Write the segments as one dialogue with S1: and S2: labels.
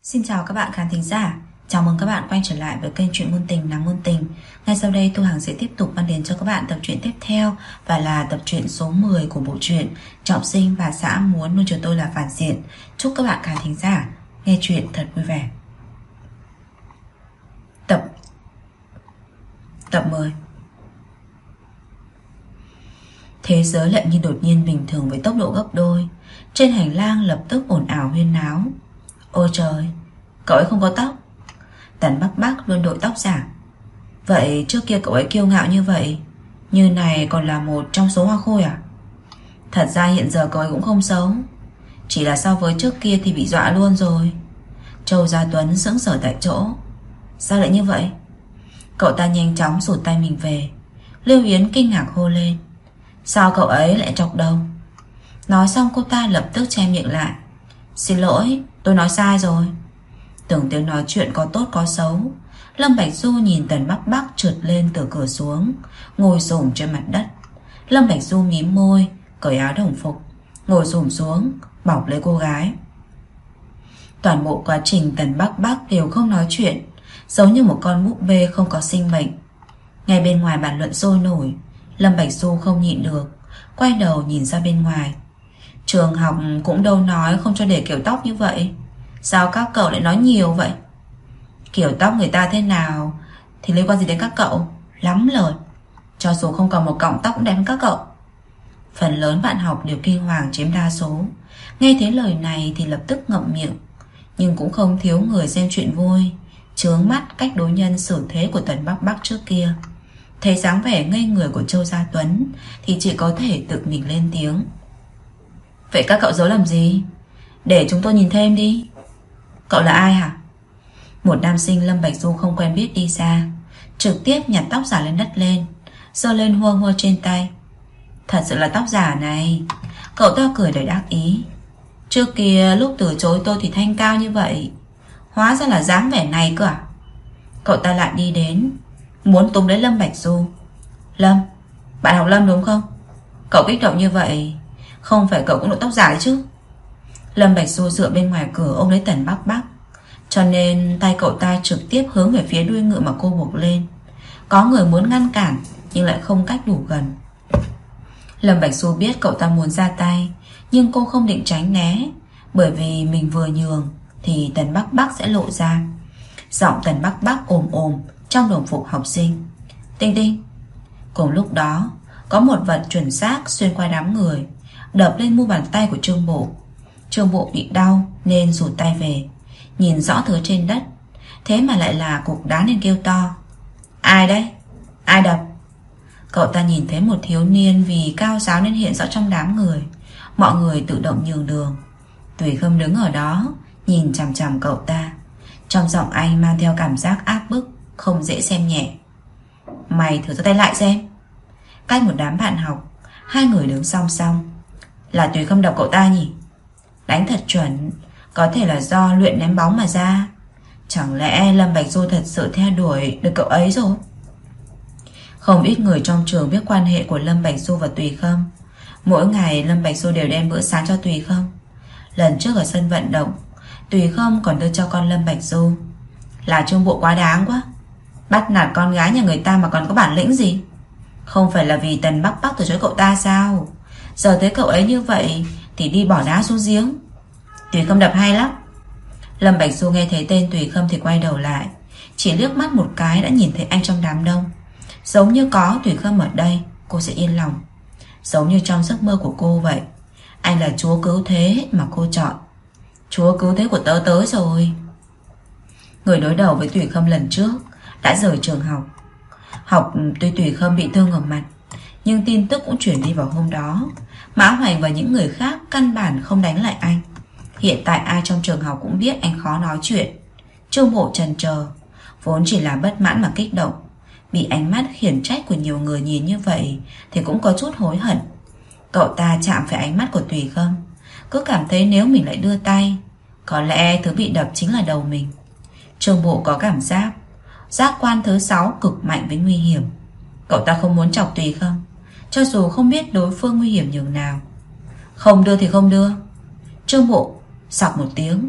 S1: Xin chào các bạn khán thính giả. Chào mừng các bạn quay trở lại với kênh Truyện Ngôn Tình Nàng Ngôn Tình. Ngay sau đây Thu Hằng sẽ tiếp tục mang đến cho các bạn tập truyện tiếp theo, và là tập truyện số 10 của bộ truyện Trọng Sinh Bà Xã Muốn Nuôi Chờ Tôi Là Phản Diện. Chúc các bạn khán thính giả nghe truyện thật vui vẻ. Tập 10. Thế giới lại như đột nhiên bình thường với tốc độ gấp đôi. Trên hành lang lập tức ồn ào huyên náo. Ôi trời, cậu ấy không có tóc. Tần Bắc Bắc luôn đội tóc giả. Vậy trước kia cậu ấy kiêu ngạo như vậy, như này còn là một trong số hoa khôi à? Thật ra hiện giờ cậu ấy cũng không xấu, chỉ là so với trước kia thì bị dọa luôn rồi. Châu Gia Tuấn sững sờ tại chỗ. Sao lại như vậy? Cậu ta nhanh chóng rụt tay mình về. Lưu Yến kinh ngạc hô lên. Sao cậu ấy lại chọc đầu? Nói xong cô ta lập tức che miệng lại. Xin lỗi, tôi nói sai rồi. Từng tiếng nói chuyện có tốt có xấu. Lâm Bạch Du nhìn Tần Bắc Bắc trượt lên từ cửa xuống, ngồi xổm trên mặt đất. Lâm Bạch Du mím môi, cởi áo đồng phục, ngồi xổm xuống, bọc lấy cô gái. Toàn bộ quá trình Tần Bắc Bắc đều không nói chuyện, giống như một con búp bê không có sinh mệnh. Ngay bên ngoài bàn luận sôi nổi, Lâm Bạch Du không nhịn được, quay đầu nhìn ra bên ngoài. Trường học cũng đâu nói không cho để kiểu tóc như vậy, sao các cậu lại nói nhiều vậy? Kiểu tóc người ta thế nào thì liên quan gì đến các cậu? Lắm lời. Cho dù không còn một cọng tóc cũng đẹp hơn các cậu. Phần lớn bạn học đều kinh hoàng chiếm đa số. Nghe thấy lời này thì lập tức ngậm miệng. Nhưng cũng không thiếu người xem chuyện vui, chướng mắt cách đối nhân xử thế của Tần Bắc Bắc trước kia. Thấy dáng vẻ ngây người của Châu Gia Tuấn thì chỉ có thể tự mình lên tiếng. Vậy các cậu giấu làm gì? Để chúng tôi nhìn thêm đi. Cậu là ai hả? Một nam sinh Lâm Bạch Du không quen biết đi ra, trực tiếp nhặt tóc giả lên đất lên, giơ lên hua hua trên tay. Thật sự là tóc giả này. Cậu ta cười đầy đắc ý. Trước kia lúc từ chối tôi thì thanh cao như vậy, hóa ra là dáng vẻ này cơ à? Cậu ta lại đi đến, muốn túm lấy Lâm Bạch Du. Lâm, bạn học Lâm đúng không? Cậu kích động như vậy, không phải cậu cũng đội tóc giả đấy chứ? Lâm Bạch Du dựa bên ngoài cửa ôm lấy Tần Bắc Bắc, cho nên tay cậu ta trực tiếp hướng về phía đuôi ngựa mà cô buộc lên. Có người muốn ngăn cản nhưng lại không cách đủ gần. Lâm Bạch Du biết cậu ta muốn ra tay, nhưng cô không định tránh né, bởi vì mình vừa nhường thì Tần Bắc Bắc sẽ lộ ra. Giọng Tần Bắc Bắc ồm ồm trong đồng phục học sinh. Tinh Tinh. Cùng lúc đó, có một vật chuẩn xác xuyên qua đám người, đập lên mu bàn tay của Trương Bộ. Trương Bộ bị đau nên rụt tay về, nhìn rõ thứ trên đất, thế mà lại là cục đá nên kêu to. Ai đấy? Ai đập? Cậu ta nhìn thấy một thiếu niên vì cao giáo nên hiện rõ trong đám người. Mọi người tự động nhường đường. Tùy Khâm đứng ở đó nhìn chằm chằm cậu ta. Trong giọng anh mang theo cảm giác áp bức, không dễ xem nhẹ. Mày thử giơ tay lại xem. Cách một đám bạn học, hai người đứng song song. Là Tùy Khâm đập cậu ta nhỉ? Đánh thật chuẩn, có thể là do luyện ném bóng mà ra. Chẳng lẽ Lâm Bạch Du thật sự theo đuổi được cậu ấy rồi? Không ít người trong trường biết quan hệ của Lâm Bạch Du và Tùy Khâm. Mỗi ngày Lâm Bạch Du đều đem bữa sáng cho Tùy Khâm. Lần trước ở sân vận động, Tùy Khâm còn đưa cho con Lâm Bạch Du. Là Trương Bộ quá đáng quá, bắt nạt con gái nhà người ta mà còn có bản lĩnh gì. Không phải là vì Tần Bắc Bắc từ chối cậu ta sao? Giờ thấy cậu ấy như vậy thì đi bỏ đá xuống giếng. Tùy Khâm đập hay lắm. Lâm Bạch Du nghe thấy tên Tùy Khâm thì quay đầu lại, chỉ liếc mắt một cái đã nhìn thấy anh trong đám đông. Giống như có Tùy Khâm ở đây, cô sẽ yên lòng. Giống như trong giấc mơ của cô vậy. Anh là chúa cứu thế mà cô chọn. Chúa cứu thế của tớ tới rồi. Người đối đầu với Tùy Khâm lần trước đã rời trường học. Tuy Tùy Khâm bị thương ở mặt, nhưng tin tức cũng chuyển đi vào hôm đó. Mã Hoành và những người khác căn bản không đánh lại anh. Hiện tại ai trong trường học cũng biết anh khó nói chuyện. Trương Bộ chần chờ, vốn chỉ là bất mãn mà kích động, bị ánh mắt khiển trách của nhiều người nhìn như vậy thì cũng có chút hối hận. Cậu ta chạm phải ánh mắt của Tùy Khâm, cứ cảm thấy nếu mình lại đưa tay, có lẽ thứ bị đập chính là đầu mình. Trương Bộ có cảm giác giác quan thứ 6 cực mạnh với nguy hiểm. Cậu ta không muốn chọc Tùy Khâm, cho dù không biết đối phương nguy hiểm nhường nào. Không đưa thì không đưa. Trương Bộ sọc một tiếng,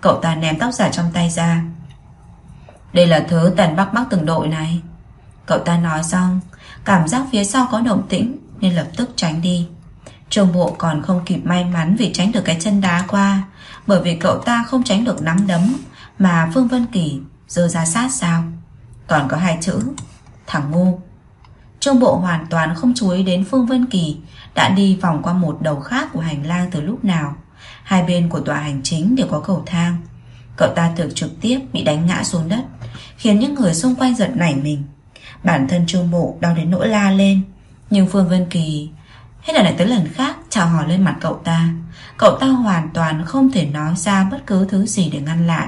S1: Cậu ta ném tóc giả trong tay ra. Đây là thứ Tần Bắc Bắc từng đội này. Cậu ta nói xong, cảm giác phía sau có động tĩnh nên lập tức tránh đi. Trương Bộ còn không kịp may mắn vì tránh được cái chân đá qua, bởi vì cậu ta không tránh được nắm đấm mà Phương Vân Kỳ giơ ra sát sao. Còn có 2 chữ: thằng ngu. Trương Bộ hoàn toàn không chú ý đến Phương Vân Kỳ đã đi vòng qua một đầu khác của hành lang từ lúc nào. Hai bên của tòa hành chính đều có cầu thang. Cậu ta thực trực tiếp bị đánh ngã xuống đất, khiến những người xung quanh giật nảy mình. Bản thân Trương Bộ đau đến nỗi la lên, nhưng Phương Vân Kỳ hết lần này tới lần khác chào hỏi lên mặt cậu ta. Cậu ta hoàn toàn không thể nói ra bất cứ thứ gì để ngăn lại.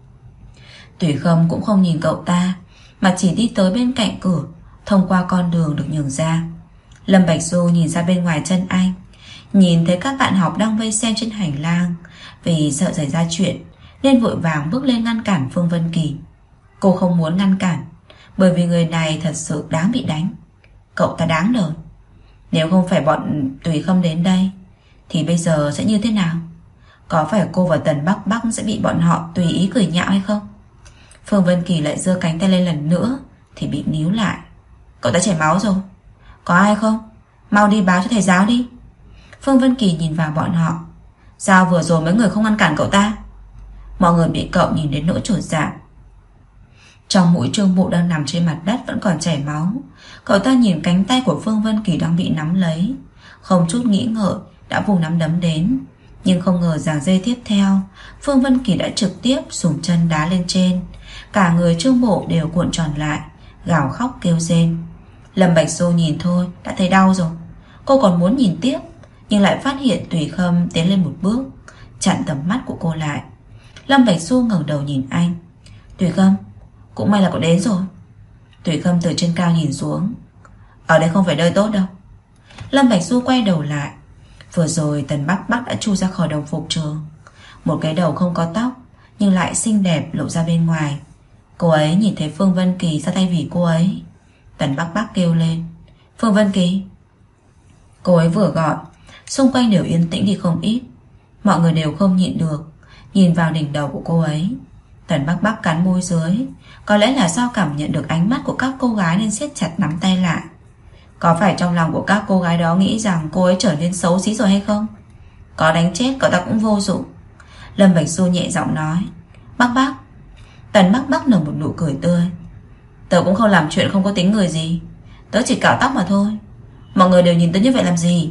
S1: Tùy Khâm cũng không nhìn cậu ta, mà chỉ đi tới bên cạnh cửa, thông qua con đường được nhường ra. Lâm Bạch Du nhìn ra bên ngoài chân anh, nhìn thấy các bạn học đang vây xem trên hành lang. Vì sợ xảy ra chuyện nên vội vàng bước lên ngăn cản Phương Vân Kỳ. Cô không muốn ngăn cản, bởi vì người này thật sự đáng bị đánh. Cậu ta đáng đời. Nếu không phải bọn Tùy Khâm đến đây thì bây giờ sẽ như thế nào? Có phải cô và Tần Bắc Bắc sẽ bị bọn họ tùy ý cười nhạo hay không? Phương Vân Kỳ lại giơ cánh tay lên lần nữa thì bị níu lại. Cậu ta chảy máu rồi. Có ai không? Mau đi báo cho thầy giáo đi. Phương Vân Kỳ nhìn vào bọn họ. Sao vừa rồi mấy người không ngăn cản cậu ta? Mọi người bị cậu nhìn đến nỗi chột dạ. Trong mũi Trương Bộ đang nằm trên mặt đất vẫn còn chảy máu. Cậu ta nhìn cánh tay của Phương Vân Kỳ đang bị nắm lấy, không chút nghĩ ngợi đã vùng nắm đấm đến. Nhưng không ngờ rằng giây tiếp theo Phương Vân Kỳ đã trực tiếp dùng chân đá lên trên. Cả người Trương Bộ đều cuộn tròn lại, gào khóc kêu rên. Lâm Bạch Du nhìn thôi đã thấy đau rồi. Cô còn muốn nhìn tiếp, nhưng lại phát hiện Tùy Khâm tiến lên một bước, chặn tầm mắt của cô lại. Lâm Bạch Du ngẩng đầu nhìn anh. Tùy Khâm, cũng may là cậu đến rồi. Tùy Khâm từ trên cao nhìn xuống. Ở đây không phải nơi tốt đâu. Lâm Bạch Du quay đầu lại. Vừa rồi Tần Bắc Bắc đã chui ra khỏi đồng phục trường. Một cái đầu không có tóc, nhưng lại xinh đẹp lộ ra bên ngoài. Cô ấy nhìn thấy Phương Vân Kỳ ra tay vì cô ấy. Tần Bắc Bắc kêu lên. Phương Vân Kỳ. Cô ấy vừa gọi, xung quanh đều yên tĩnh đi không ít. Mọi người đều không nhịn được nhìn vào đỉnh đầu của cô ấy. Tần Bắc Bắc cắn môi dưới. Có lẽ là do cảm nhận được ánh mắt của các cô gái nên siết chặt nắm tay lại. Có phải trong lòng của các cô gái đó nghĩ rằng cô ấy trở nên xấu xí rồi hay không? Có đánh chết cậu ta cũng vô dụng. Lâm Bạch Du nhẹ giọng nói. Bắc Bắc. Tần Bắc Bắc nở một nụ cười tươi. Tớ cũng không làm chuyện không có tính người gì. Tớ chỉ cạo tóc mà thôi. Mọi người đều nhìn tớ như vậy làm gì?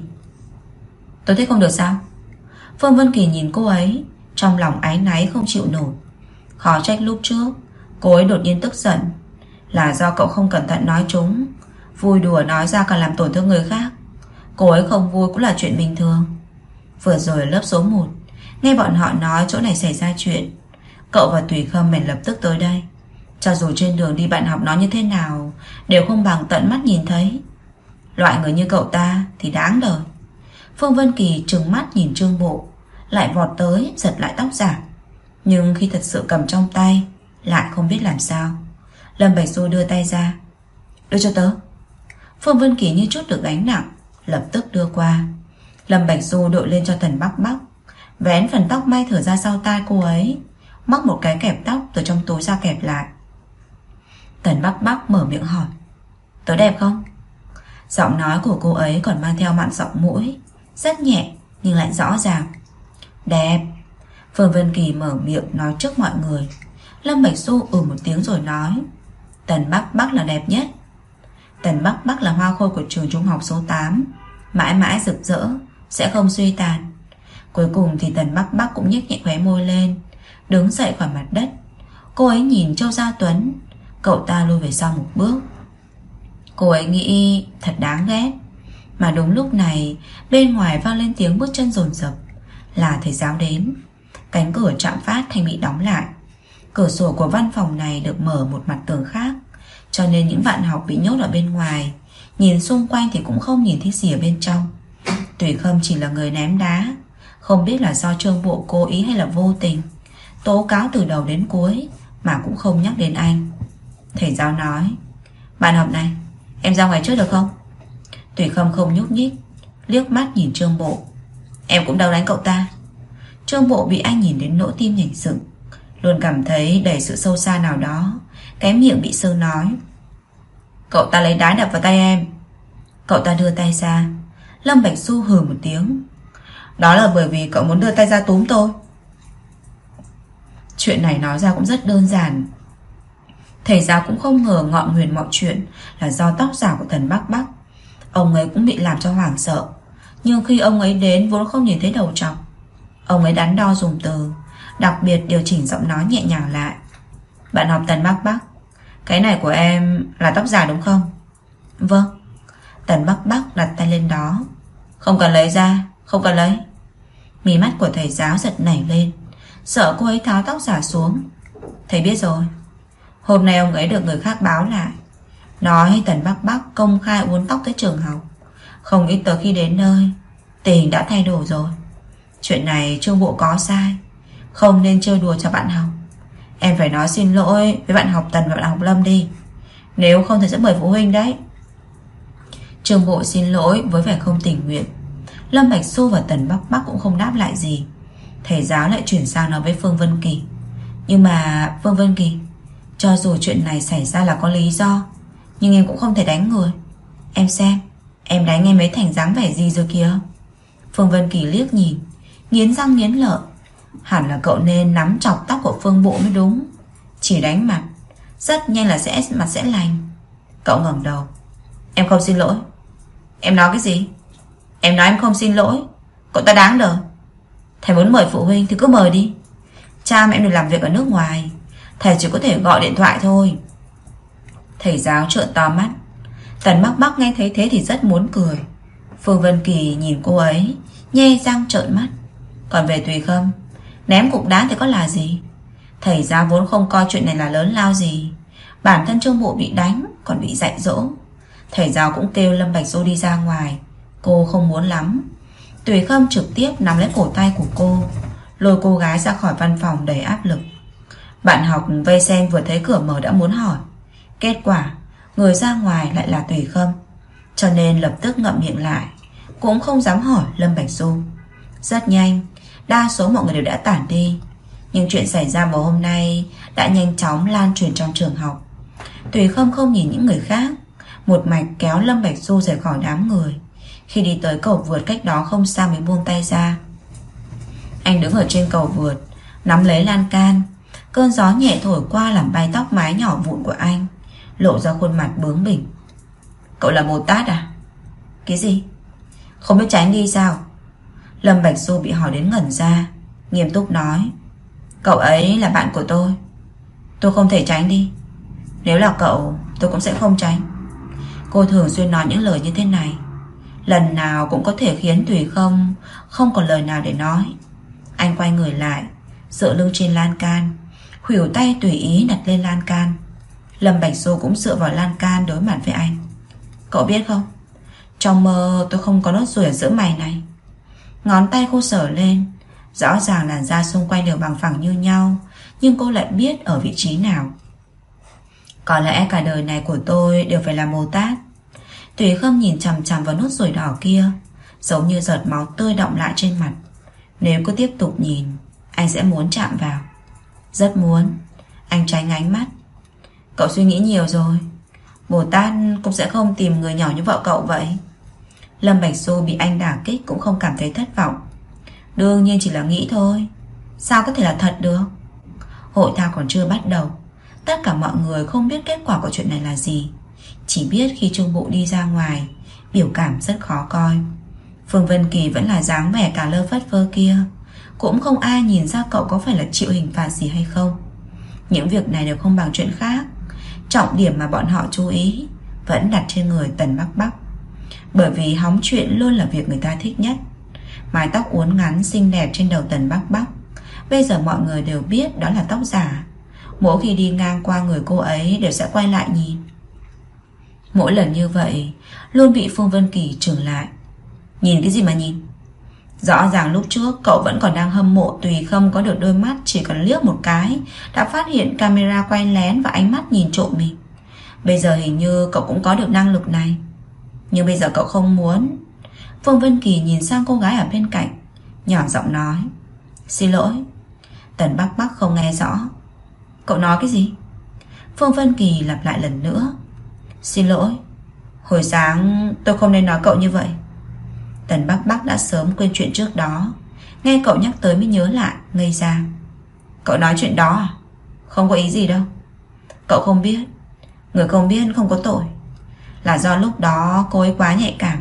S1: Tớ thấy không được sao? Phương Vân Kỳ nhìn cô ấy, trong lòng áy náy không chịu nổi. Khó trách lúc trước cô ấy đột nhiên tức giận là do cậu không cẩn thận nói chúng. Vui đùa nói ra còn làm tổn thương người khác. Cô ấy không vui cũng là chuyện bình thường. Vừa rồi ở lớp số 1 nghe bọn họ nói chỗ này xảy ra chuyện, cậu và Tùy Khâm bèn lập tức tới đây. Cho dù trên đường đi bạn học nói như thế nào đều không bằng tận mắt nhìn thấy. Loại người như cậu ta thì đáng đời. Phương Vân Kỳ trừng mắt nhìn Trương Bộ, lại vọt tới giật lại tóc giả. Nhưng khi thật sự cầm trong tay lại không biết làm sao. Lâm Bạch Du đưa tay ra. Đưa cho tớ. Phương Vân Kỳ như chút được gánh nặng, lập tức đưa qua. Lâm Bạch Du đội lên cho Tần Bắc Bắc, vén phần tóc may thở ra sau tai cô ấy, móc một cái kẹp tóc từ trong túi ra kẹp lại. Tần Bắc Bắc mở miệng hỏi. Tớ đẹp không? Giọng nói của cô ấy còn mang theo mặn giọng mũi, rất nhẹ nhưng lại rõ ràng. Đẹp. Phương Vân Kỳ mở miệng nói trước mọi người. Lâm Bạch Du một tiếng rồi nói. Tần Bắc Bắc là đẹp nhất. Tần Bắc Bắc là hoa khôi của trường trung học số 8, mãi mãi rực rỡ, sẽ không suy tàn. Cuối cùng thì Tần Bắc Bắc cũng nhếch nhẹ khóe môi lên, đứng dậy khỏi mặt đất. Cô ấy nhìn Châu Gia Tuấn. Cậu ta lùi về sau một bước. Cô ấy nghĩ thật đáng ghét. Mà đúng lúc này bên ngoài vang lên tiếng bước chân dồn dập. Là thầy giáo đến. Cánh cửa trạm phát thành bị đóng lại. Cửa sổ của văn phòng này được mở một mặt tường khác, cho nên những bạn học bị nhốt ở bên ngoài, nhìn xung quanh thì cũng không nhìn thấy gì ở bên trong. Tùy Khâm chỉ là người ném đá, không biết là do Trương Bộ cố ý hay là vô tình, tố cáo từ đầu đến cuối mà cũng không nhắc đến anh. Thầy giáo nói. Bạn học này, em ra ngoài trước được không? Tùy Khâm không nhúc nhích, liếc mắt nhìn Trương Bộ. Em cũng đâu đánh cậu ta. Trương Bộ bị anh nhìn đến nỗi tim nhảy dựng, luôn cảm thấy đầy sự sâu xa nào đó. Cái miệng bị sưng nói: Cậu ta lấy đá đập vào tay em. Cậu ta đưa tay ra. Lâm Bạch Du hừ một tiếng: Đó là bởi vì cậu muốn đưa tay ra túm tôi. Chuyện này nói ra cũng rất đơn giản. Thầy giáo cũng không ngờ ngọn nguyền mọi chuyện là do tóc giả của Tần Bắc Bắc. Ông ấy cũng bị làm cho hoảng sợ. Nhưng khi ông ấy đến vốn không nhìn thấy đầu trọc. Ông ấy đắn đo dùng từ, đặc biệt điều chỉnh giọng nói nhẹ nhàng lại: Bạn học Tần Bắc Bắc, cái này của em là tóc giả đúng không? Vâng. Tần Bắc Bắc đặt tay lên đó. Không cần lấy ra, không cần lấy. Mí mắt của thầy giáo giật nảy lên, sợ cô ấy tháo tóc giả xuống. Thầy biết rồi. Hôm nay ông ấy được người khác báo lại, nói Tần Bắc Bắc công khai uốn tóc tới trường học. Không ít tới khi đến nơi, tình hình đã thay đổi rồi. Chuyện này Trương Bộ có sai, không nên chơi đùa cho bạn học. Em phải nói xin lỗi với bạn học Tần và bạn học Lâm đi, nếu không thầy sẽ mời phụ huynh đấy. Trương Bộ xin lỗi với vẻ không tình nguyện. Lâm Bạch Du và Tần Bắc Bắc cũng không đáp lại gì. Thầy giáo lại chuyển sang nói với Phương Vân Kỳ: Nhưng mà Phương Vân Kỳ, cho dù chuyện này xảy ra là có lý do, nhưng em cũng không thể đánh người. Em xem, em đánh em ấy thành dáng vẻ gì rồi kìa. Phương Vân Kỳ liếc nhìn, nghiến răng nghiến lợi. Hẳn là cậu nên nắm chọc tóc của Phương Bộ mới đúng. Chỉ đánh mặt, rất nhanh là mặt sẽ lành. Cậu ngẩng đầu. Em không xin lỗi. Em nói cái gì? Em nói em không xin lỗi. Cậu ta đáng đời. Thầy muốn mời phụ huynh thì cứ mời đi. Cha mẹ em được làm việc ở nước ngoài, thầy chỉ có thể gọi điện thoại thôi. Thầy giáo trợn to mắt. Tần Bắc Bắc nghe thấy thế thì rất muốn cười. Phương Vân Kỳ nhìn cô ấy, nhe răng trợn mắt. Còn về Tùy Khâm, ném cục đá thì có là gì? Thầy giáo vốn không coi chuyện này là lớn lao gì. Bản thân Trương Bộ bị đánh, còn bị dạy dỗ. Thầy giáo cũng kêu Lâm Bạch Du đi ra ngoài. Cô không muốn lắm. Tùy Khâm trực tiếp nắm lấy cổ tay của cô, lôi cô gái ra khỏi văn phòng đầy áp lực. Bạn học vây xem vừa thấy cửa mở đã muốn hỏi. Kết quả người ra ngoài lại là Tùy Khâm, cho nên lập tức ngậm miệng lại, cũng không dám hỏi Lâm Bạch Du. Rất nhanh, đa số mọi người đều đã tản đi. Nhưng chuyện xảy ra vào hôm nay đã nhanh chóng lan truyền trong trường học. Tùy Khâm không nhìn những người khác, một mạch kéo Lâm Bạch Du rời khỏi đám người. Khi đi tới cầu vượt cách đó không xa mới buông tay ra. Anh đứng ở trên cầu vượt, nắm lấy lan can. Cơn gió nhẹ thổi qua làm bay tóc mái nhỏ vụn của anh, lộ ra khuôn mặt bướng bỉnh. Cậu là Bồ Tát à? Cái gì? Không biết tránh đi sao? Lâm Bạch Du bị hỏi đến ngẩn ra, nghiêm túc nói: Cậu ấy là bạn của tôi không thể tránh đi. Nếu là cậu, tôi cũng sẽ không tránh. Cô thường xuyên nói những lời như thế này, lần nào cũng có thể khiến Tùy Khâm không còn lời nào để nói. Anh quay người lại, dựa lưng trên lan can, khuỷu tay tùy ý đặt lên lan can. Lâm Bạch Du cũng dựa vào lan can đối mặt với anh. Cậu biết không, trong mơ tôi không có nốt ruồi ở giữa mày này. Ngón tay cô sờ lên, rõ ràng làn da xung quanh đều bằng phẳng như nhau, nhưng cô lại biết ở vị trí nào. Có lẽ cả đời này của tôi đều phải là Bồ Tát. Tùy Khâm nhìn chằm chằm vào nốt ruồi đỏ kia, giống như giọt máu tươi đọng lại trên mặt. Nếu cứ tiếp tục nhìn, anh sẽ muốn chạm vào. Rất muốn. Anh tránh ánh mắt. Cậu suy nghĩ nhiều rồi. Bồ Tát cũng sẽ không tìm người nhỏ như vợ cậu vậy. Lâm Bạch Du bị anh đả kích cũng không cảm thấy thất vọng. Đương nhiên chỉ là nghĩ thôi, sao có thể là thật được. Hội thao còn chưa bắt đầu, tất cả mọi người không biết kết quả của chuyện này là gì. Chỉ biết khi Trương Bộ đi ra ngoài, biểu cảm rất khó coi. Phương Vân Kỳ vẫn là dáng vẻ cả lơ phất phơ kia. Cũng không ai nhìn ra cậu có phải là chịu hình phạt gì hay không. Những việc này đều không bằng chuyện khác. Trọng điểm mà bọn họ chú ý vẫn đặt trên người Tần Bắc Bắc, bởi vì hóng chuyện luôn là việc người ta thích nhất. Mái tóc uốn ngắn xinh đẹp trên đầu Tần Bắc Bắc, bây giờ mọi người đều biết đó là tóc giả. Mỗi khi đi ngang qua người cô ấy đều sẽ quay lại nhìn. Mỗi lần như vậy luôn bị Phương Vân Kỳ trừng lại. Nhìn cái gì mà nhìn? Rõ ràng lúc trước cậu vẫn còn đang hâm mộ Tùy Khâm có được đôi mắt chỉ cần liếc một cái đã phát hiện camera quay lén và ánh mắt nhìn trộm mình. Bây giờ hình như cậu cũng có được năng lực này, nhưng bây giờ cậu không muốn. Phương Vân Kỳ nhìn sang cô gái ở bên cạnh, nhỏ giọng nói: Xin lỗi. Tần Bắc Bắc không nghe rõ. Cậu nói cái gì? Phương Vân Kỳ lặp lại lần nữa. Xin lỗi, hồi sáng tôi không nên nói cậu như vậy. Tần Bắc Bắc đã sớm quên chuyện trước đó, nghe cậu nhắc tới mới nhớ lại, ngây ra. Cậu nói chuyện đó à? Không có ý gì đâu. Cậu không biết, người không biết không có tội. Là do lúc đó cô ấy quá nhạy cảm.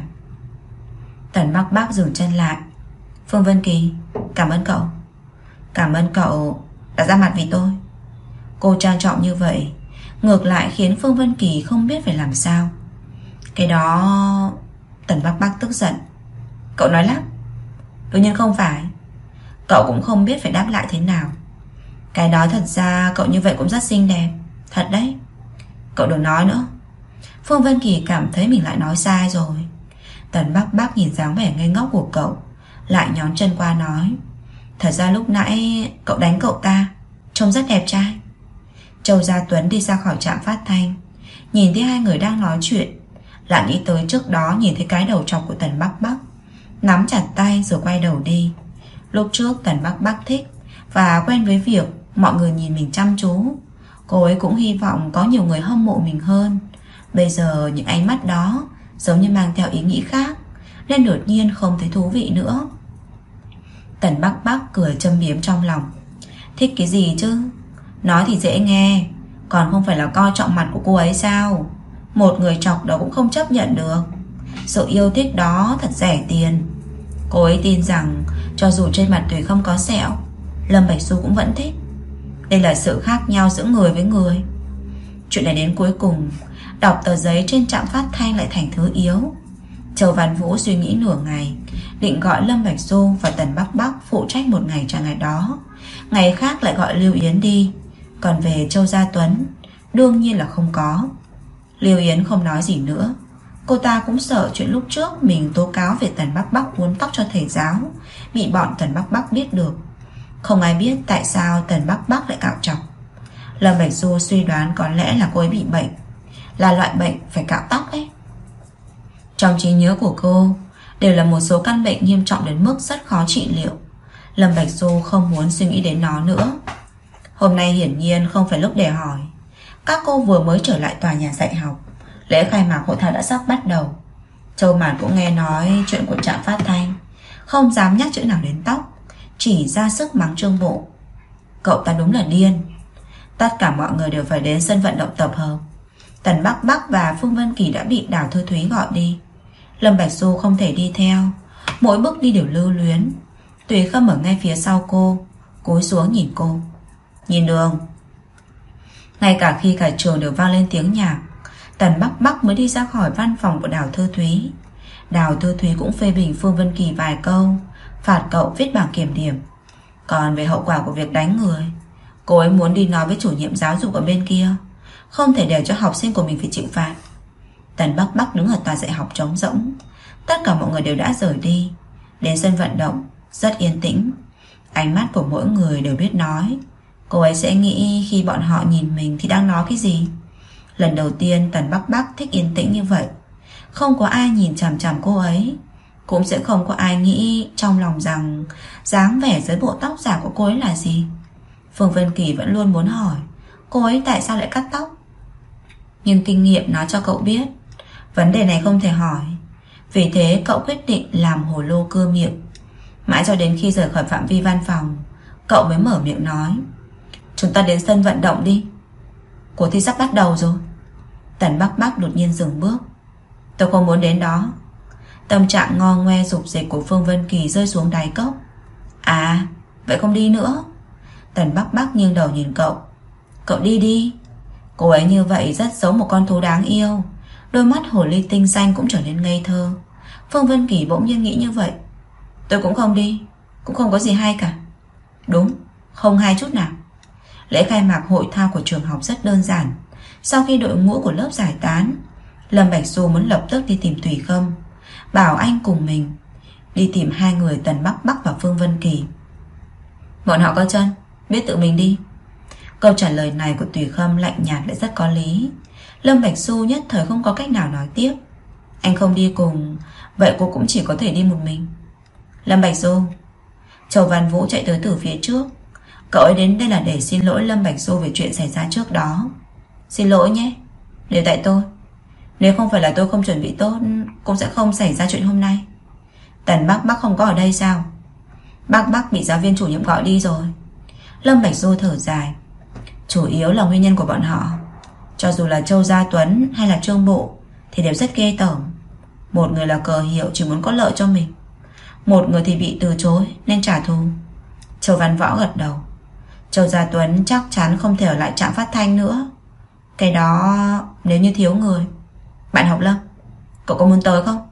S1: Tần Bắc Bắc dừng chân lại. Phương Vân Kỳ, cảm ơn cậu. Cảm ơn cậu đã ra mặt vì tôi. Cô trang trọng như vậy ngược lại khiến Phương Vân Kỳ không biết phải làm sao. Cái đó... Tần Bắc Bắc tức giận. Cậu nói lắp. Đương nhiên không phải. Cậu cũng không biết phải đáp lại thế nào. Cái đó thật ra cậu như vậy cũng rất xinh đẹp. Thật đấy. Cậu đừng nói nữa. Phương Vân Kỳ cảm thấy mình lại nói sai rồi. Tần Bắc Bắc nhìn dáng vẻ ngây ngốc của cậu, lại nhón chân qua nói. Thật ra lúc nãy cậu đánh cậu ta trông rất đẹp trai. Châu Gia Tuấn đi ra khỏi trạm phát thanh, nhìn thấy hai người đang nói chuyện, lại nghĩ tới trước đó nhìn thấy cái đầu trọc của Tần Bắc Bắc, nắm chặt tay rồi quay đầu đi. Lúc trước Tần Bắc Bắc thích và quen với việc mọi người nhìn mình chăm chú. Cô ấy cũng hy vọng có nhiều người hâm mộ mình hơn. Bây giờ những ánh mắt đó giống như mang theo ý nghĩ khác, nên đột nhiên không thấy thú vị nữa. Tần Bắc Bắc cười châm biếm trong lòng. Thích cái gì chứ? Nói thì dễ nghe, còn không phải là coi trọng mặt của cô ấy sao? Một người chọc đó cũng không chấp nhận được. Sự yêu thích đó thật rẻ tiền. Cô ấy tin rằng cho dù trên mặt Tùy không có sẹo, Lâm Bạch Du cũng vẫn thích. Đây là sự khác nhau giữa người với người. Chuyện này đến cuối cùng, đọc tờ giấy trên trạm phát thanh lại thành thứ yếu. Châu Văn Vũ suy nghĩ nửa ngày, định gọi Lâm Bạch Du và Tần Bắc Bắc phụ trách một ngày cho ngày đó, ngày khác lại gọi Lưu Yến đi. Còn về Châu Gia Tuấn, đương nhiên là không có. Lưu Yến không nói gì nữa. Cô ta cũng sợ chuyện lúc trước mình tố cáo về Tần Bắc Bắc uốn tóc cho thầy giáo bị bọn Tần Bắc Bắc biết được. Không ai biết tại sao Tần Bắc Bắc lại cạo trọc. Lâm Bạch Du suy đoán có lẽ là cô ấy bị bệnh, là loại bệnh phải cạo tóc ấy. Trong trí nhớ của cô đều là một số căn bệnh nghiêm trọng đến mức rất khó trị liệu. Lâm Bạch Du không muốn suy nghĩ đến nó nữa. Hôm nay hiển nhiên không phải lúc để hỏi. Các cô vừa mới trở lại tòa nhà dạy học, lễ khai mạc hội thao đã sắp bắt đầu. Châu Mạn cũng nghe nói chuyện của trạm phát thanh, không dám nhắc chữ nào đến tóc, chỉ ra sức mắng Trương Bộ. Cậu ta đúng là điên. Tất cả mọi người đều phải đến sân vận động tập hợp. Tần Bắc Bắc và Phương Vân Kỳ đã bị Đào Thư Thúy gọi đi. Lâm Bạch Du không thể đi theo, mỗi bước đi đều lưu luyến. Tùy Khâm ở ngay phía sau cô, cúi xuống nhìn cô. Nhìn đường. Ngay cả khi cả trường đều vang lên tiếng nhạc, Tần Bắc Bắc mới đi ra khỏi văn phòng của Đào Thư Thúy. Đào Thư Thúy cũng phê bình Phương Vân Kỳ vài câu, phạt cậu viết bảng kiểm điểm. Còn về hậu quả của việc đánh người, cô ấy muốn đi nói với chủ nhiệm giáo dục ở bên kia, không thể để cho học sinh của mình phải chịu phạt. Tần Bắc Bắc đứng ở tòa dạy học trống rỗng. Tất cả mọi người đều đã rời đi. Đến sân vận động rất yên tĩnh. Ánh mắt của mỗi người đều biết nói. Cô ấy sẽ nghĩ khi bọn họ nhìn mình thì đang nói cái gì. Lần đầu tiên Tần Bắc Bắc thích yên tĩnh như vậy. Không có ai nhìn chằm chằm cô ấy, cũng sẽ không có ai nghĩ trong lòng rằng dáng vẻ dưới bộ tóc giả của cô ấy là gì. Phương Vân Kỳ vẫn luôn muốn hỏi cô ấy tại sao lại cắt tóc, nhưng kinh nghiệm nói cho cậu biết vấn đề này không thể hỏi. Vì thế cậu quyết định làm hồ lô cưa miệng. Mãi cho đến khi rời khỏi phạm vi văn phòng, cậu mới mở miệng nói. Chúng ta đến sân vận động đi, cuộc thi sắp bắt đầu rồi. Tần Bắc Bắc đột nhiên dừng bước. Tôi không muốn đến đó. Tâm trạng ngo ngoe dục dịch của Phương Vân Kỳ rơi xuống đáy cốc. À, vậy không đi nữa. Tần Bắc Bắc nghiêng đầu nhìn cậu. Cậu đi đi. Cô ấy như vậy rất giống một con thú đáng yêu. Đôi mắt hồ ly tinh xanh cũng trở nên ngây thơ. Phương Vân Kỳ bỗng nhiên nghĩ như vậy. Tôi cũng không đi, cũng không có gì hay cả. Đúng, không hay chút nào. Lễ khai mạc hội thao của trường học rất đơn giản. Sau khi đội ngũ của lớp giải tán, Lâm Bạch Du muốn lập tức đi tìm Tùy Khâm, bảo anh cùng mình đi tìm hai người Tần Bắc Bắc và Phương Vân Kỳ. Bọn họ có chân, biết tự mình đi. Câu trả lời này của Tùy Khâm lạnh nhạt lại rất có lý. Lâm Bạch Du nhất thời không có cách nào nói tiếp. Anh không đi cùng, vậy cô cũng chỉ có thể đi một mình. Lâm Bạch Du. Châu Văn Vũ chạy tới từ phía trước. Cậu ấy đến đây là để xin lỗi Lâm Bạch Du về chuyện xảy ra trước đó. Xin lỗi nhé, đều tại tôi. Nếu không phải là tôi không chuẩn bị tốt, cũng sẽ không xảy ra chuyện hôm nay. Tần Bắc Bắc không có ở đây sao? Bắc Bắc bị giáo viên chủ nhiệm gọi đi rồi. Lâm Bạch Du thở dài. Chủ yếu là nguyên nhân của bọn họ. Cho dù là Châu Gia Tuấn hay là Trương Bộ thì đều rất ghê tởm. Một người là cờ hiệu chỉ muốn có lợi cho mình, một người thì bị từ chối nên trả thù. Châu Văn Võ gật đầu. Châu Gia Tuấn chắc chắn không thể ở lại trạm phát thanh nữa. Cái đó nếu như thiếu người. Bạn Học Lâm, cậu có muốn tới không?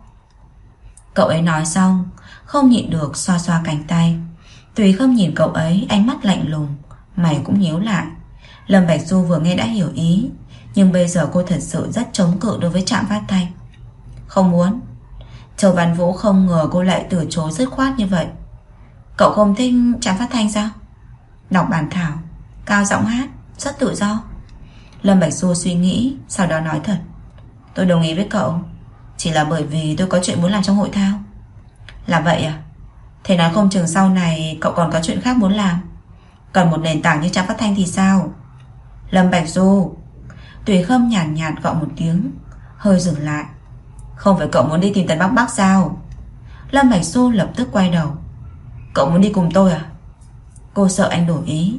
S1: Cậu ấy nói xong không nhịn được xoa xoa cánh tay. Tùy Khâm nhìn cậu ấy, ánh mắt lạnh lùng, mày cũng nhíu lại. Lâm Bạch Du vừa nghe đã hiểu ý, nhưng bây giờ cô thật sự rất chống cự đối với trạm phát thanh. Không muốn. Châu Văn Vũ không ngờ cô lại từ chối dứt khoát như vậy. Cậu không thích trạm phát thanh sao? Đọc bản thảo, cao giọng hát, rất tự do. Lâm Bạch Du suy nghĩ, sau đó nói thật. Tôi đồng ý với cậu, chỉ là bởi vì tôi có chuyện muốn làm trong hội thao. Là vậy à? Thế nói không chừng sau này cậu còn có chuyện khác muốn làm. Cần một nền tảng như trạm phát thanh thì sao? Lâm Bạch Du. Tùy Khâm nhàn nhạt gọi một tiếng, hơi dừng lại. Không phải cậu muốn đi tìm Tần Bắc Bắc sao? Lâm Bạch Du lập tức quay đầu. Cậu muốn đi cùng tôi à? Cô sợ anh đổi ý.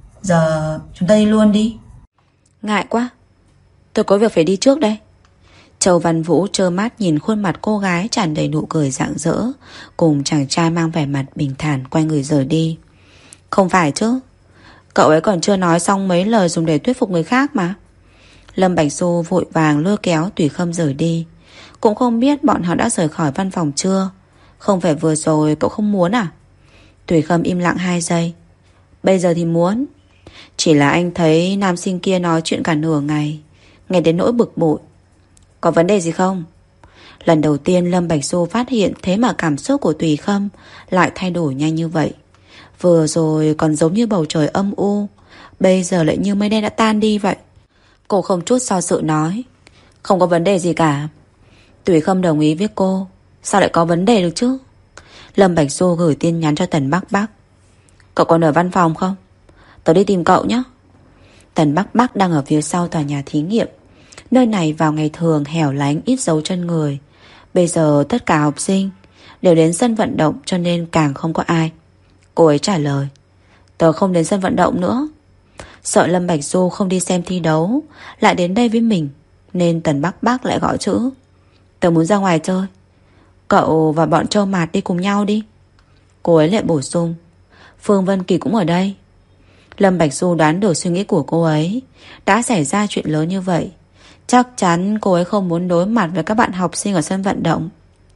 S1: Giờ chúng ta đi luôn đi.
S2: Ngại quá, tôi có việc phải đi trước đây. Châu Văn Vũ trơ mắt nhìn khuôn mặt cô gái tràn đầy nụ cười rạng rỡ, cùng chàng trai mang vẻ mặt bình thản quay người rời đi. Không phải chứ, cậu ấy còn chưa nói xong mấy lời dùng để thuyết phục người khác mà. Lâm Bạch Du vội vàng lôi kéo Tùy Khâm rời đi. Cũng không biết bọn họ đã rời khỏi văn phòng chưa. Không phải vừa rồi cậu không muốn à? Tùy Khâm im lặng 2 giây. Bây giờ thì muốn. Chỉ là anh thấy nam sinh kia nói chuyện cả nửa ngày, nghe đến nỗi bực bội. Có vấn đề gì không? Lần đầu tiên Lâm Bạch Du phát hiện thế mà cảm xúc của Tùy Khâm lại thay đổi nhanh như vậy. Vừa rồi còn giống như bầu trời âm u, bây giờ lại như mây đen đã tan đi vậy. Cô không chút do dự nói. Không có vấn đề gì cả. Tùy Khâm đồng ý với cô. Sao lại có vấn đề được chứ? Lâm Bạch Du gửi tin nhắn cho Tần Bắc Bắc. Cậu còn ở văn phòng không? Tớ đi tìm cậu nhé. Tần Bắc Bắc đang ở phía sau tòa nhà thí nghiệm. Nơi này vào ngày thường hẻo lánh ít dấu chân người. Bây giờ tất cả học sinh đều đến sân vận động, cho nên càng không có ai. Cô ấy trả lời. Tớ không đến sân vận động nữa. Sợ Lâm Bạch Du không đi xem thi đấu, lại đến đây với mình, nên Tần Bắc Bắc lại gọi chữ. Tớ muốn ra ngoài chơi. Cậu và bọn Châu Mạt đi cùng nhau đi. Cô ấy lại bổ sung. Phương Vân Kỳ cũng ở đây. Lâm Bạch Du đoán được suy nghĩ của cô ấy. Đã xảy ra chuyện lớn như vậy, chắc chắn cô ấy không muốn đối mặt với các bạn học sinh ở sân vận động.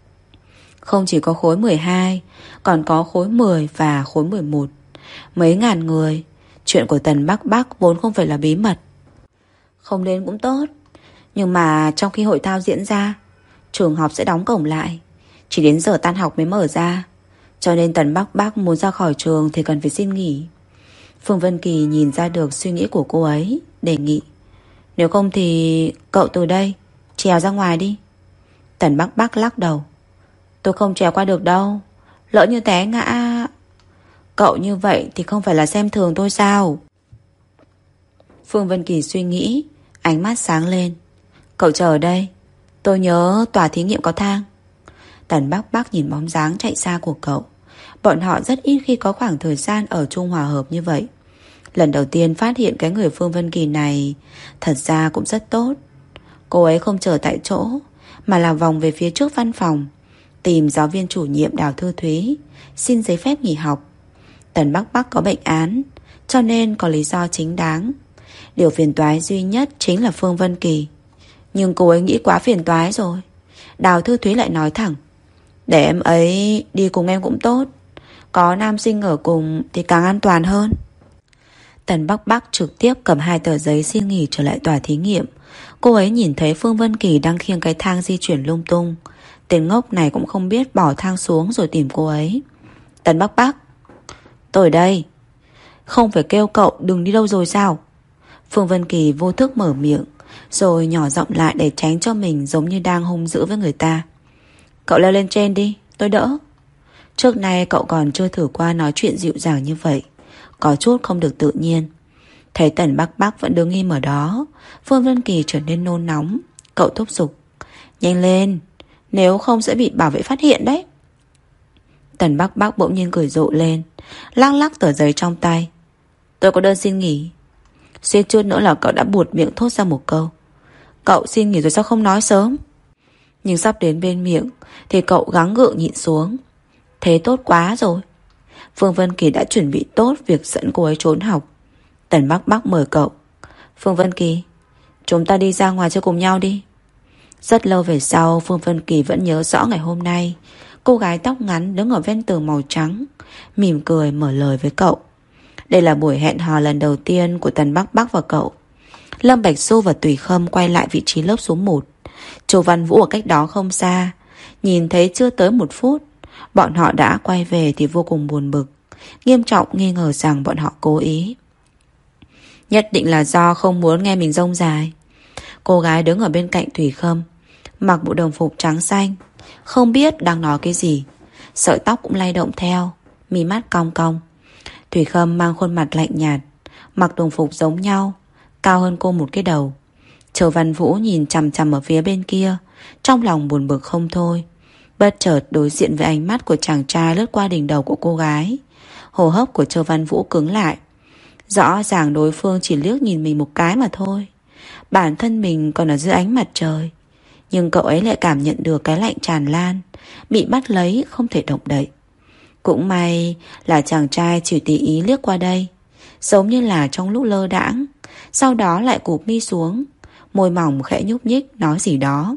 S2: Không chỉ có khối 12, còn có khối 10 và khối 11. Mấy ngàn người. Chuyện của Tần Bắc Bắc vốn không phải là bí mật. Không đến cũng tốt. Nhưng mà trong khi hội thao diễn ra, trường học sẽ đóng cổng lại, chỉ đến giờ tan học mới mở ra. Cho nên Tần Bắc Bắc muốn ra khỏi trường thì cần phải xin nghỉ. Phương Vân Kỳ nhìn ra được suy nghĩ của cô ấy, đề nghị. Nếu không thì cậu từ đây trèo ra ngoài đi. Tần Bắc Bắc lắc đầu. Tôi không trèo qua được đâu. Lỡ như té ngã. Cậu như vậy thì không phải là xem thường tôi sao? Phương Vân Kỳ suy nghĩ, ánh mắt sáng lên. Cậu chờ ở đây, tôi nhớ tòa thí nghiệm có thang. Tần Bắc Bắc nhìn bóng dáng chạy xa của cậu. Bọn họ rất ít khi có khoảng thời gian ở chung hòa hợp như vậy. Lần đầu tiên phát hiện cái người Phương Vân Kỳ này thật ra cũng rất tốt. Cô ấy không chờ tại chỗ, mà là vòng về phía trước văn phòng, tìm giáo viên chủ nhiệm Đào Thư Thúy, xin giấy phép nghỉ học. Tần Bắc Bắc có bệnh án, cho nên có lý do chính đáng. Điều phiền toái duy nhất chính là Phương Vân Kỳ. Nhưng cô ấy nghĩ quá phiền toái rồi. Đào Thư Thúy lại nói thẳng. Để em ấy đi cùng em cũng tốt. Có nam sinh ở cùng thì càng an toàn hơn. Tần Bắc Bắc trực tiếp cầm 2 tờ giấy xin nghỉ trở lại tòa thí nghiệm. Cô ấy nhìn thấy Phương Vân Kỳ đang khiêng cái thang di chuyển lung tung. Tên ngốc này cũng không biết bỏ thang xuống rồi tìm cô ấy. Tần Bắc Bắc. Tôi ở đây. Không phải kêu cậu đừng đi đâu rồi sao? Phương Vân Kỳ vô thức mở miệng, rồi nhỏ giọng lại để tránh cho mình giống như đang hung dữ với người ta. Cậu leo lên trên đi, tôi đỡ. Trước nay cậu còn chưa thử qua nói chuyện dịu dàng như vậy, có chút không được tự nhiên. Thấy Tần Bắc Bắc vẫn đứng im ở đó, Phương Vân Kỳ trở nên nôn nóng. Cậu thúc giục: nhanh lên, nếu không sẽ bị bảo vệ phát hiện đấy. Tần Bắc Bắc bỗng nhiên cười rộ lên, lắc lắc tờ giấy trong tay. Tôi có đơn xin nghỉ. Suýt chút nữa là cậu đã buột miệng thốt ra một câu. Cậu xin nghỉ rồi sao không nói sớm? Nhưng sắp đến bên miệng thì cậu gắng gượng nhịn xuống. Thế tốt quá rồi. Phương Vân Kỳ đã chuẩn bị tốt việc dẫn cô ấy trốn học. Tần Bắc Bắc mời cậu. Phương Vân Kỳ, chúng ta đi ra ngoài chơi cùng nhau đi. Rất lâu về sau, Phương Vân Kỳ vẫn nhớ rõ ngày hôm nay. Cô gái tóc ngắn đứng ở ven tường màu trắng, mỉm cười mở lời với cậu. Đây là buổi hẹn hò lần đầu tiên của Tần Bắc Bắc và cậu. Lâm Bạch Xu và Tùy Khâm quay lại vị trí lớp số 1. Châu Văn Vũ ở cách đó không xa. Nhìn thấy chưa tới 1 phút, bọn họ đã quay về thì vô cùng buồn bực, nghiêm trọng nghi ngờ rằng bọn họ cố ý. Nhất định là do không muốn nghe mình rông dài. Cô gái đứng ở bên cạnh Tùy Khâm, mặc bộ đồng phục trắng xanh, không biết đang nói cái gì. Sợi tóc cũng lay động theo, mí mắt cong cong. Tùy Khâm mang khuôn mặt lạnh nhạt, mặc đồng phục giống nhau, cao hơn cô một cái đầu. Châu Văn Vũ nhìn chằm chằm ở phía bên kia, trong lòng buồn bực không thôi. Bất chợt đối diện với ánh mắt của chàng trai lướt qua đỉnh đầu của cô gái. Hô hấp của Châu Văn Vũ cứng lại. Rõ ràng đối phương chỉ liếc nhìn mình một cái mà thôi. Bản thân mình còn ở dưới ánh mặt trời, nhưng cậu ấy lại cảm nhận được cái lạnh tràn lan, bị bắt lấy không thể động đậy. Cũng may là chàng trai chỉ tùy ý liếc qua đây, giống như là trong lúc lơ đãng, sau đó lại cụp mi xuống, môi mỏng khẽ nhúc nhích nói gì đó.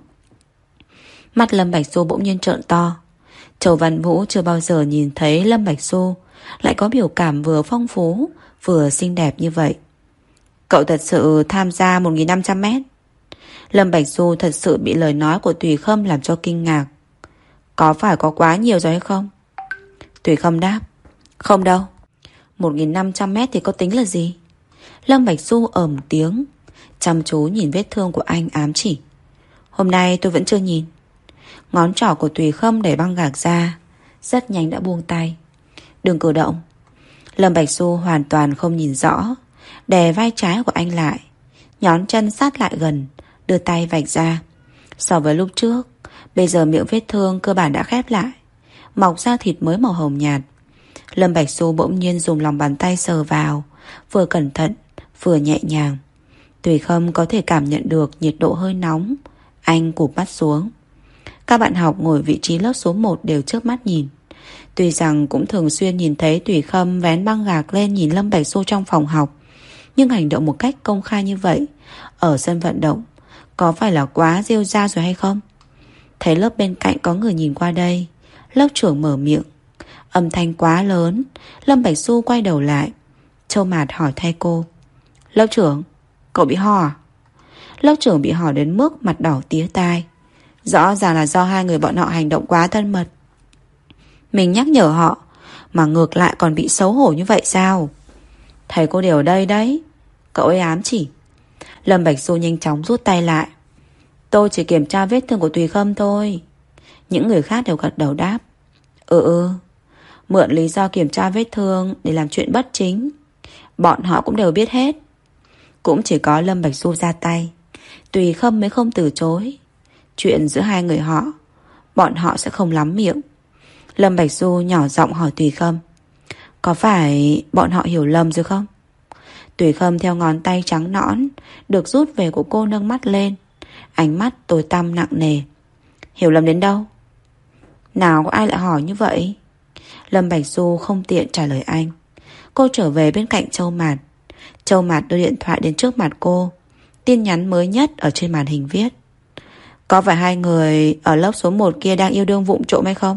S2: Mắt Lâm Bạch Xu bỗng nhiên trợn to. Châu Văn Vũ chưa bao giờ nhìn thấy Lâm Bạch Xu lại có biểu cảm vừa phong phú vừa xinh đẹp như vậy. Cậu thật sự tham gia 1.500 mét? Lâm Bạch Du thật sự bị lời nói của Tùy Khâm làm cho kinh ngạc. Có phải có quá nhiều rồi hay không? Tùy Khâm đáp: không đâu, 1.500 mét thì có tính là gì? Lâm Bạch Du một tiếng, chăm chú nhìn vết thương của anh ám chỉ: hôm nay tôi vẫn chưa nhìn. Ngón trỏ của Tùy Khâm đẩy băng gạc ra, rất nhanh đã buông tay. Đừng cử động. Lâm Bạch Du hoàn toàn không nhìn rõ, đè vai trái của anh lại, nhón chân sát lại gần, đưa tay vạch ra. So với lúc trước, bây giờ miệng vết thương cơ bản đã khép lại, mọc ra thịt mới màu hồng nhạt. Lâm Bạch Du bỗng nhiên dùng lòng bàn tay sờ vào, vừa cẩn thận vừa nhẹ nhàng. Tùy Khâm có thể cảm nhận được nhiệt độ hơi nóng. Anh cụp mắt xuống. Các bạn học ngồi vị trí lớp số 1 đều chớp mắt nhìn. Tuy rằng cũng thường xuyên nhìn thấy Tùy Khâm vén băng gạc lên nhìn Lâm Bạch Du trong phòng học, nhưng hành động một cách công khai như vậy ở sân vận động có phải là quá rêu rao rồi hay không? Thấy lớp bên cạnh có người nhìn qua đây, lớp trưởng mở miệng. Âm thanh quá lớn, Lâm Bạch Du quay đầu lại. Châu Mạt hỏi thay cô: lớp trưởng, cậu bị ho à? Lớp trưởng bị hỏi đến mức mặt đỏ tía tai. Rõ ràng là do hai người bọn họ hành động quá thân mật. Mình nhắc nhở họ mà ngược lại còn bị xấu hổ như vậy sao? Thầy cô đều ở đây đấy. Cậu ấy ám chỉ. Lâm Bạch Du nhanh chóng rút tay lại. Tôi chỉ kiểm tra vết thương của Tùy Khâm thôi. Những người khác đều gật đầu đáp. Mượn lý do kiểm tra vết thương để làm chuyện bất chính. Bọn họ cũng đều biết hết. Cũng chỉ có Lâm Bạch Du ra tay, Tùy Khâm mới không từ chối. Chuyện giữa hai người họ, bọn họ sẽ không lắm miệng. Lâm Bạch Du nhỏ giọng hỏi Tùy Khâm: có phải bọn họ hiểu lầm rồi không? Tùy Khâm theo ngón tay trắng nõn được rút về của cô nâng mắt lên, ánh mắt tối tăm nặng nề. Hiểu lầm đến đâu? Nào có ai lại hỏi như vậy? Lâm Bạch Du không tiện trả lời anh. Cô trở về bên cạnh Châu Mạt. Châu Mạt đưa điện thoại đến trước mặt cô. Tin nhắn mới nhất ở trên màn hình viết: có phải hai người ở lớp số 1 kia đang yêu đương vụng trộm hay không?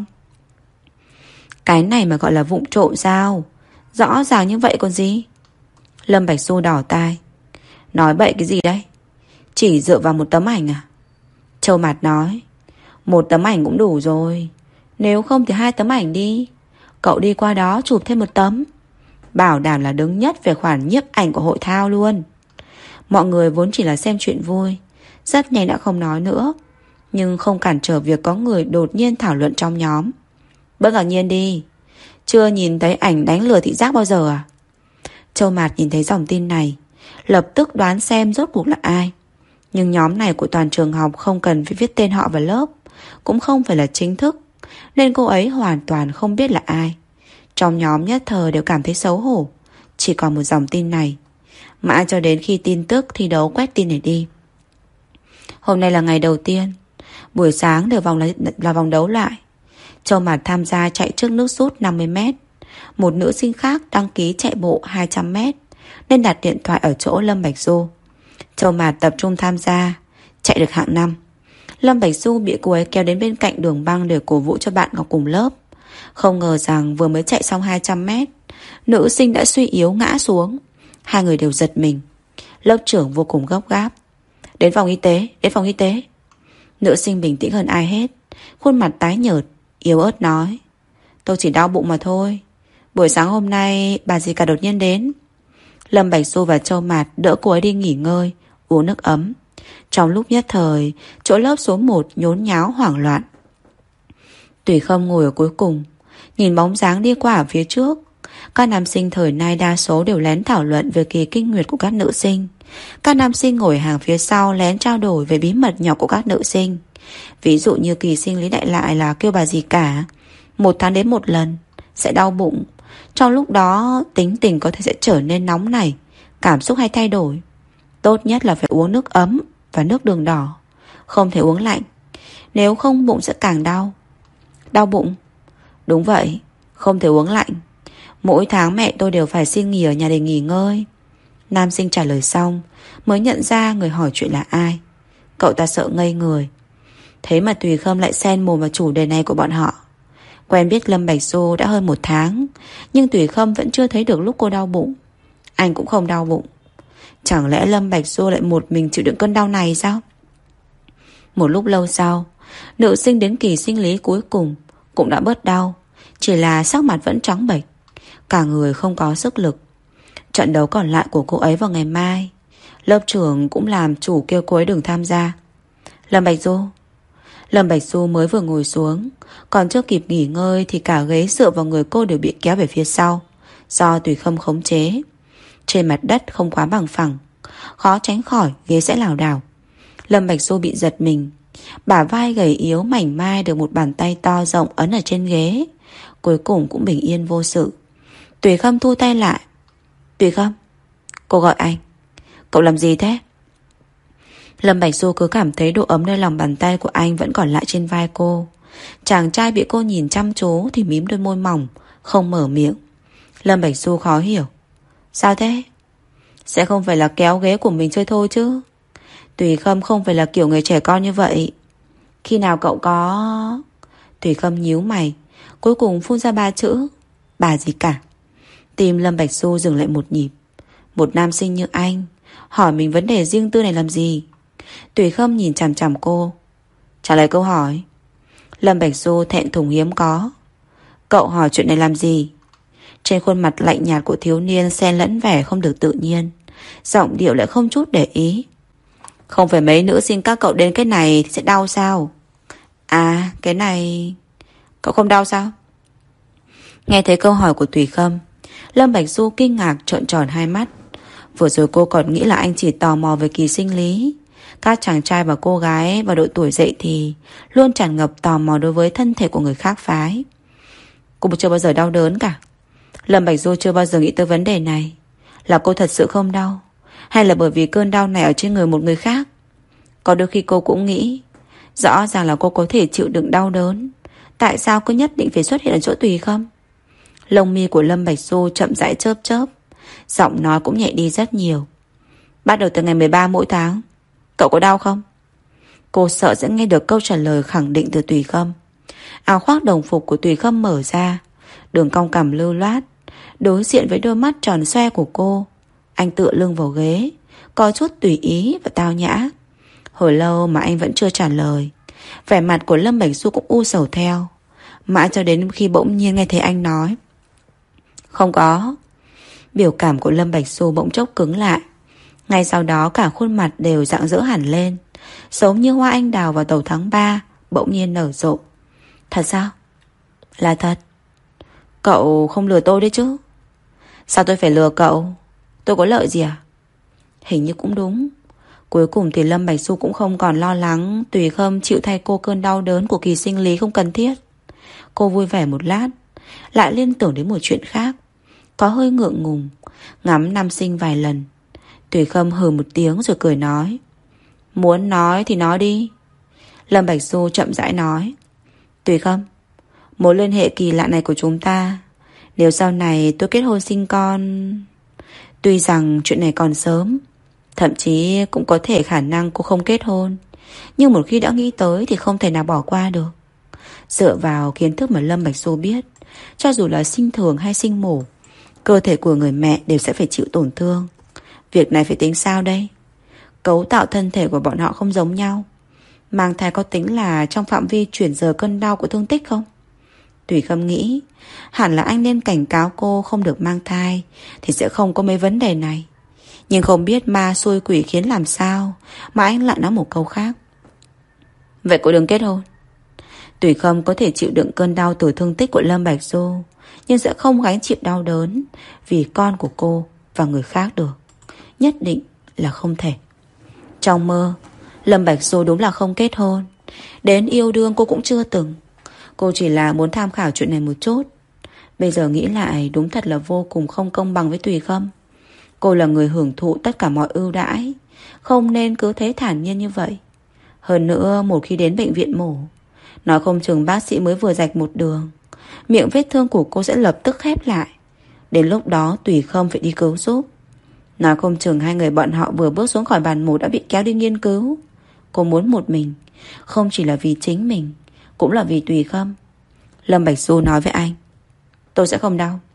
S2: Cái này mà gọi là vụng trộm sao? Rõ ràng như vậy còn gì? Lâm Bạch Du đỏ tai. Nói bậy cái gì đấy? Chỉ dựa vào một tấm ảnh à? Châu Mạt nói: một tấm ảnh cũng đủ rồi. Nếu không thì 2 tấm ảnh đi. Cậu đi qua đó chụp thêm 1 tấm. Bảo đảm là đứng nhất về khoản nhiếp ảnh của hội thao luôn. Mọi người vốn chỉ là xem chuyện vui, rất nhanh đã không nói nữa, nhưng không cản trở việc có người đột nhiên thảo luận trong nhóm. Bớt ngạc nhiên đi. Chưa nhìn thấy ảnh đánh lừa thị giác bao giờ à? Châu Mạt nhìn thấy dòng tin này, lập tức đoán xem rốt cuộc là ai. Nhưng nhóm này của toàn trường học không cần phải viết tên họ vào lớp, cũng không phải là chính thức, nên cô ấy hoàn toàn không biết là ai. Trong nhóm nhất thời đều cảm thấy xấu hổ. Chỉ còn một dòng tin này. Mãi cho đến khi tin tức thi đấu quét tin này đi. Hôm nay là ngày đầu tiên. Buổi sáng đều là vòng đấu lại. Châu Mạt tham gia chạy trước nước rút 50m. Một nữ sinh khác đăng ký chạy bộ 200m, nên đặt điện thoại ở chỗ Lâm Bạch Du. Châu Mạt tập trung tham gia, chạy được hạng 5. Lâm Bạch Du bị cô ấy kéo đến bên cạnh đường băng để cổ vũ cho bạn học cùng lớp. Không ngờ rằng vừa mới chạy xong 200m, nữ sinh đã suy yếu ngã xuống. Hai người đều giật mình. Lớp trưởng vô cùng gấp gáp. Đến phòng y tế, đến phòng y tế. Nữ sinh bình tĩnh hơn ai hết, khuôn mặt tái nhợt, yếu ớt nói: Tôi chỉ đau bụng mà thôi. Buổi sáng hôm nay bà dì cả đột nhiên đến. Lâm Bạch Du và Châu Mạt đỡ cô ấy đi nghỉ ngơi, uống nước ấm. Trong lúc nhất thời, chỗ lớp số 1 nhốn nháo hoảng loạn. Tùy Khâm ngồi ở cuối cùng, nhìn bóng dáng đi qua ở phía trước. Các nam sinh thời nay đa số đều lén thảo luận về kỳ kinh nguyệt của các nữ sinh. Các nam sinh ngồi hàng phía sau lén trao đổi về bí mật nhỏ của các nữ sinh. Ví dụ như kỳ sinh lý đại lại là kêu bà gì cả 1 tháng đến 1 lần, sẽ đau bụng. Trong lúc đó tính tình có thể sẽ trở nên nóng nảy, cảm xúc hay thay đổi. Tốt nhất là phải uống nước ấm và nước đường đỏ, không thể uống lạnh, nếu không bụng sẽ càng đau. Đau bụng? Đúng vậy, không thể uống lạnh. Mỗi tháng mẹ tôi đều phải xin nghỉ ở nhà để nghỉ ngơi. Nam sinh trả lời xong mới nhận ra người hỏi chuyện là ai. Cậu ta sợ ngây người. Thế mà Tùy Khâm lại xen mồm vào chủ đề này của bọn họ. Quen biết Lâm Bạch Du đã hơn 1 tháng, nhưng Tùy Khâm vẫn chưa thấy được lúc cô đau bụng. Anh cũng không đau bụng. Chẳng lẽ Lâm Bạch Du lại một mình chịu đựng cơn đau này sao? Một lúc lâu sau, nữ sinh đến kỳ sinh lý cuối cùng cũng đã bớt đau, chỉ là sắc mặt vẫn trắng bệch, cả người không có sức lực. Trận đấu còn lại của cô ấy vào ngày mai, lớp trưởng cũng làm chủ kêu cô ấy đừng tham gia. Lâm Bạch Du mới vừa ngồi xuống, còn chưa kịp nghỉ ngơi thì cả ghế dựa vào người cô đều bị kéo về phía sau, do Tùy Khâm khống chế. Trên mặt đất không quá bằng phẳng, khó tránh khỏi ghế sẽ lảo đảo. Lâm Bạch Du bị giật mình, bả vai gầy yếu mảnh mai được một bàn tay to rộng ấn ở trên ghế, cuối cùng cũng bình yên vô sự. Tùy Khâm thu tay lại. Tùy Khâm, cô gọi anh. Cậu làm gì thế? Lâm Bạch Du cứ cảm thấy độ ấm nơi lòng bàn tay của anh vẫn còn lại trên vai cô. Chàng trai bị cô nhìn chăm chú thì mím đôi môi mỏng, không mở miệng. Lâm Bạch Du khó hiểu. Sao thế? Sẽ không phải là kéo ghế của mình chơi thôi chứ? Tùy Khâm không phải là kiểu người trẻ con như vậy. Khi nào cậu có... Tùy Khâm nhíu mày, cuối cùng phun ra 3 chữ: bà gì cả. Tim Lâm Bạch Du dừng lại một nhịp. Một nam sinh như anh hỏi mình vấn đề riêng tư này làm gì? Tùy Khâm nhìn chằm chằm cô. Trả lời câu hỏi. Lâm Bạch Du thẹn thùng hiếm có. Cậu hỏi chuyện này làm gì? Trên khuôn mặt lạnh nhạt của thiếu niên xen lẫn vẻ không được tự nhiên, giọng điệu lại không chút để ý. Không phải mấy nữ sinh các cậu đến cái này thì sẽ đau sao? À, cái này... Cậu không đau sao? Nghe thấy câu hỏi của Tùy Khâm, Lâm Bạch Du kinh ngạc trợn tròn hai mắt. Vừa rồi cô còn nghĩ là anh chỉ tò mò về kỳ sinh lý. Các chàng trai và cô gái vào độ tuổi dậy thì luôn tràn ngập tò mò đối với thân thể của người khác phái. Cô chưa bao giờ đau đớn cả. Lâm Bạch Du chưa bao giờ nghĩ tới vấn đề này. Là cô thật sự không đau, hay là bởi vì cơn đau này ở trên người một người khác? Có đôi khi cô cũng nghĩ, rõ ràng là cô có thể chịu đựng đau đớn, tại sao cứ nhất định phải xuất hiện ở chỗ Tùy Khâm? Lông mi của Lâm Bạch Du chậm rãi chớp chớp, giọng nói cũng nhẹ đi rất nhiều. Bắt đầu từ ngày 13 mỗi tháng. Cậu có đau không? Cô sợ sẽ nghe được câu trả lời khẳng định từ Tùy Khâm. Áo khoác đồng phục của Tùy Khâm mở ra, đường cong cằm lưu loát, đối diện với đôi mắt tròn xoe của cô. Anh tựa lưng vào ghế, có chút tùy ý và tao nhã. Hồi lâu mà anh vẫn chưa trả lời. Vẻ mặt của Lâm Bạch Du cũng u sầu theo, mãi cho đến khi bỗng nhiên nghe thấy anh nói: Không có. Biểu cảm của Lâm Bạch Du bỗng chốc cứng lại. Ngay sau đó cả khuôn mặt đều rạng rỡ hẳn lên, giống như hoa anh đào vào đầu tháng 3 bỗng nhiên nở rộ. Thật sao? Là thật. Cậu không lừa tôi đấy chứ? Sao tôi phải lừa cậu? Tôi có lợi gì à? Hình như cũng đúng. Cuối cùng thì Lâm Bạch Du cũng không còn lo lắng Tùy Khâm chịu thay cô cơn đau đớn của kỳ sinh lý không cần thiết. Cô vui vẻ một lát, lại liên tưởng đến một chuyện khác. Có hơi ngượng ngùng, ngắm nam sinh vài lần. Tùy Khâm hừ một tiếng rồi cười nói: muốn nói thì nói đi. Lâm Bạch Du chậm rãi nói: Tùy Khâm, mối liên hệ kỳ lạ này của chúng ta, nếu sau này tôi kết hôn sinh con, tuy rằng chuyện này còn sớm, thậm chí cũng có thể khả năng cô không kết hôn, nhưng một khi đã nghĩ tới thì không thể nào bỏ qua được. Dựa vào kiến thức mà Lâm Bạch Du biết, cho dù là sinh thường hay sinh mổ, cơ thể của người mẹ đều sẽ phải chịu tổn thương. Việc này phải tính sao đây? Cấu tạo thân thể của bọn họ không giống nhau. Mang thai có tính là trong phạm vi chuyển giờ cơn đau của thương tích không? Tùy Khâm nghĩ hẳn là anh nên cảnh cáo cô không được mang thai thì sẽ không có mấy vấn đề này. Nhưng không biết ma xui quỷ khiến làm sao mà anh lại nói một câu khác: vậy cô đừng kết hôn. Tùy Khâm có thể chịu đựng cơn đau từ thương tích của Lâm Bạch Du, nhưng sẽ không gánh chịu đau đớn vì con của cô và người khác được. Nhất định là không thể. Trong mơ, Lâm Bạch Du đúng là không kết hôn. Đến yêu đương cô cũng chưa từng. Cô chỉ là muốn tham khảo chuyện này một chút. Bây giờ nghĩ lại đúng thật là vô cùng không công bằng với Tùy Khâm. Cô là người hưởng thụ tất cả mọi ưu đãi, không nên cứ thế thản nhiên như vậy. Hơn nữa một khi đến bệnh viện mổ, nói không chừng bác sĩ mới vừa rạch một đường, miệng vết thương của cô sẽ lập tức khép lại. Đến lúc đó Tùy Khâm phải đi cứu giúp. Nói không chừng hai người bọn họ vừa bước xuống khỏi bàn mổ đã bị kéo đi nghiên cứu. Cô muốn một mình, không chỉ là vì chính mình, cũng là vì Tùy Khâm. Lâm Bạch Du nói với anh: tôi sẽ không đau.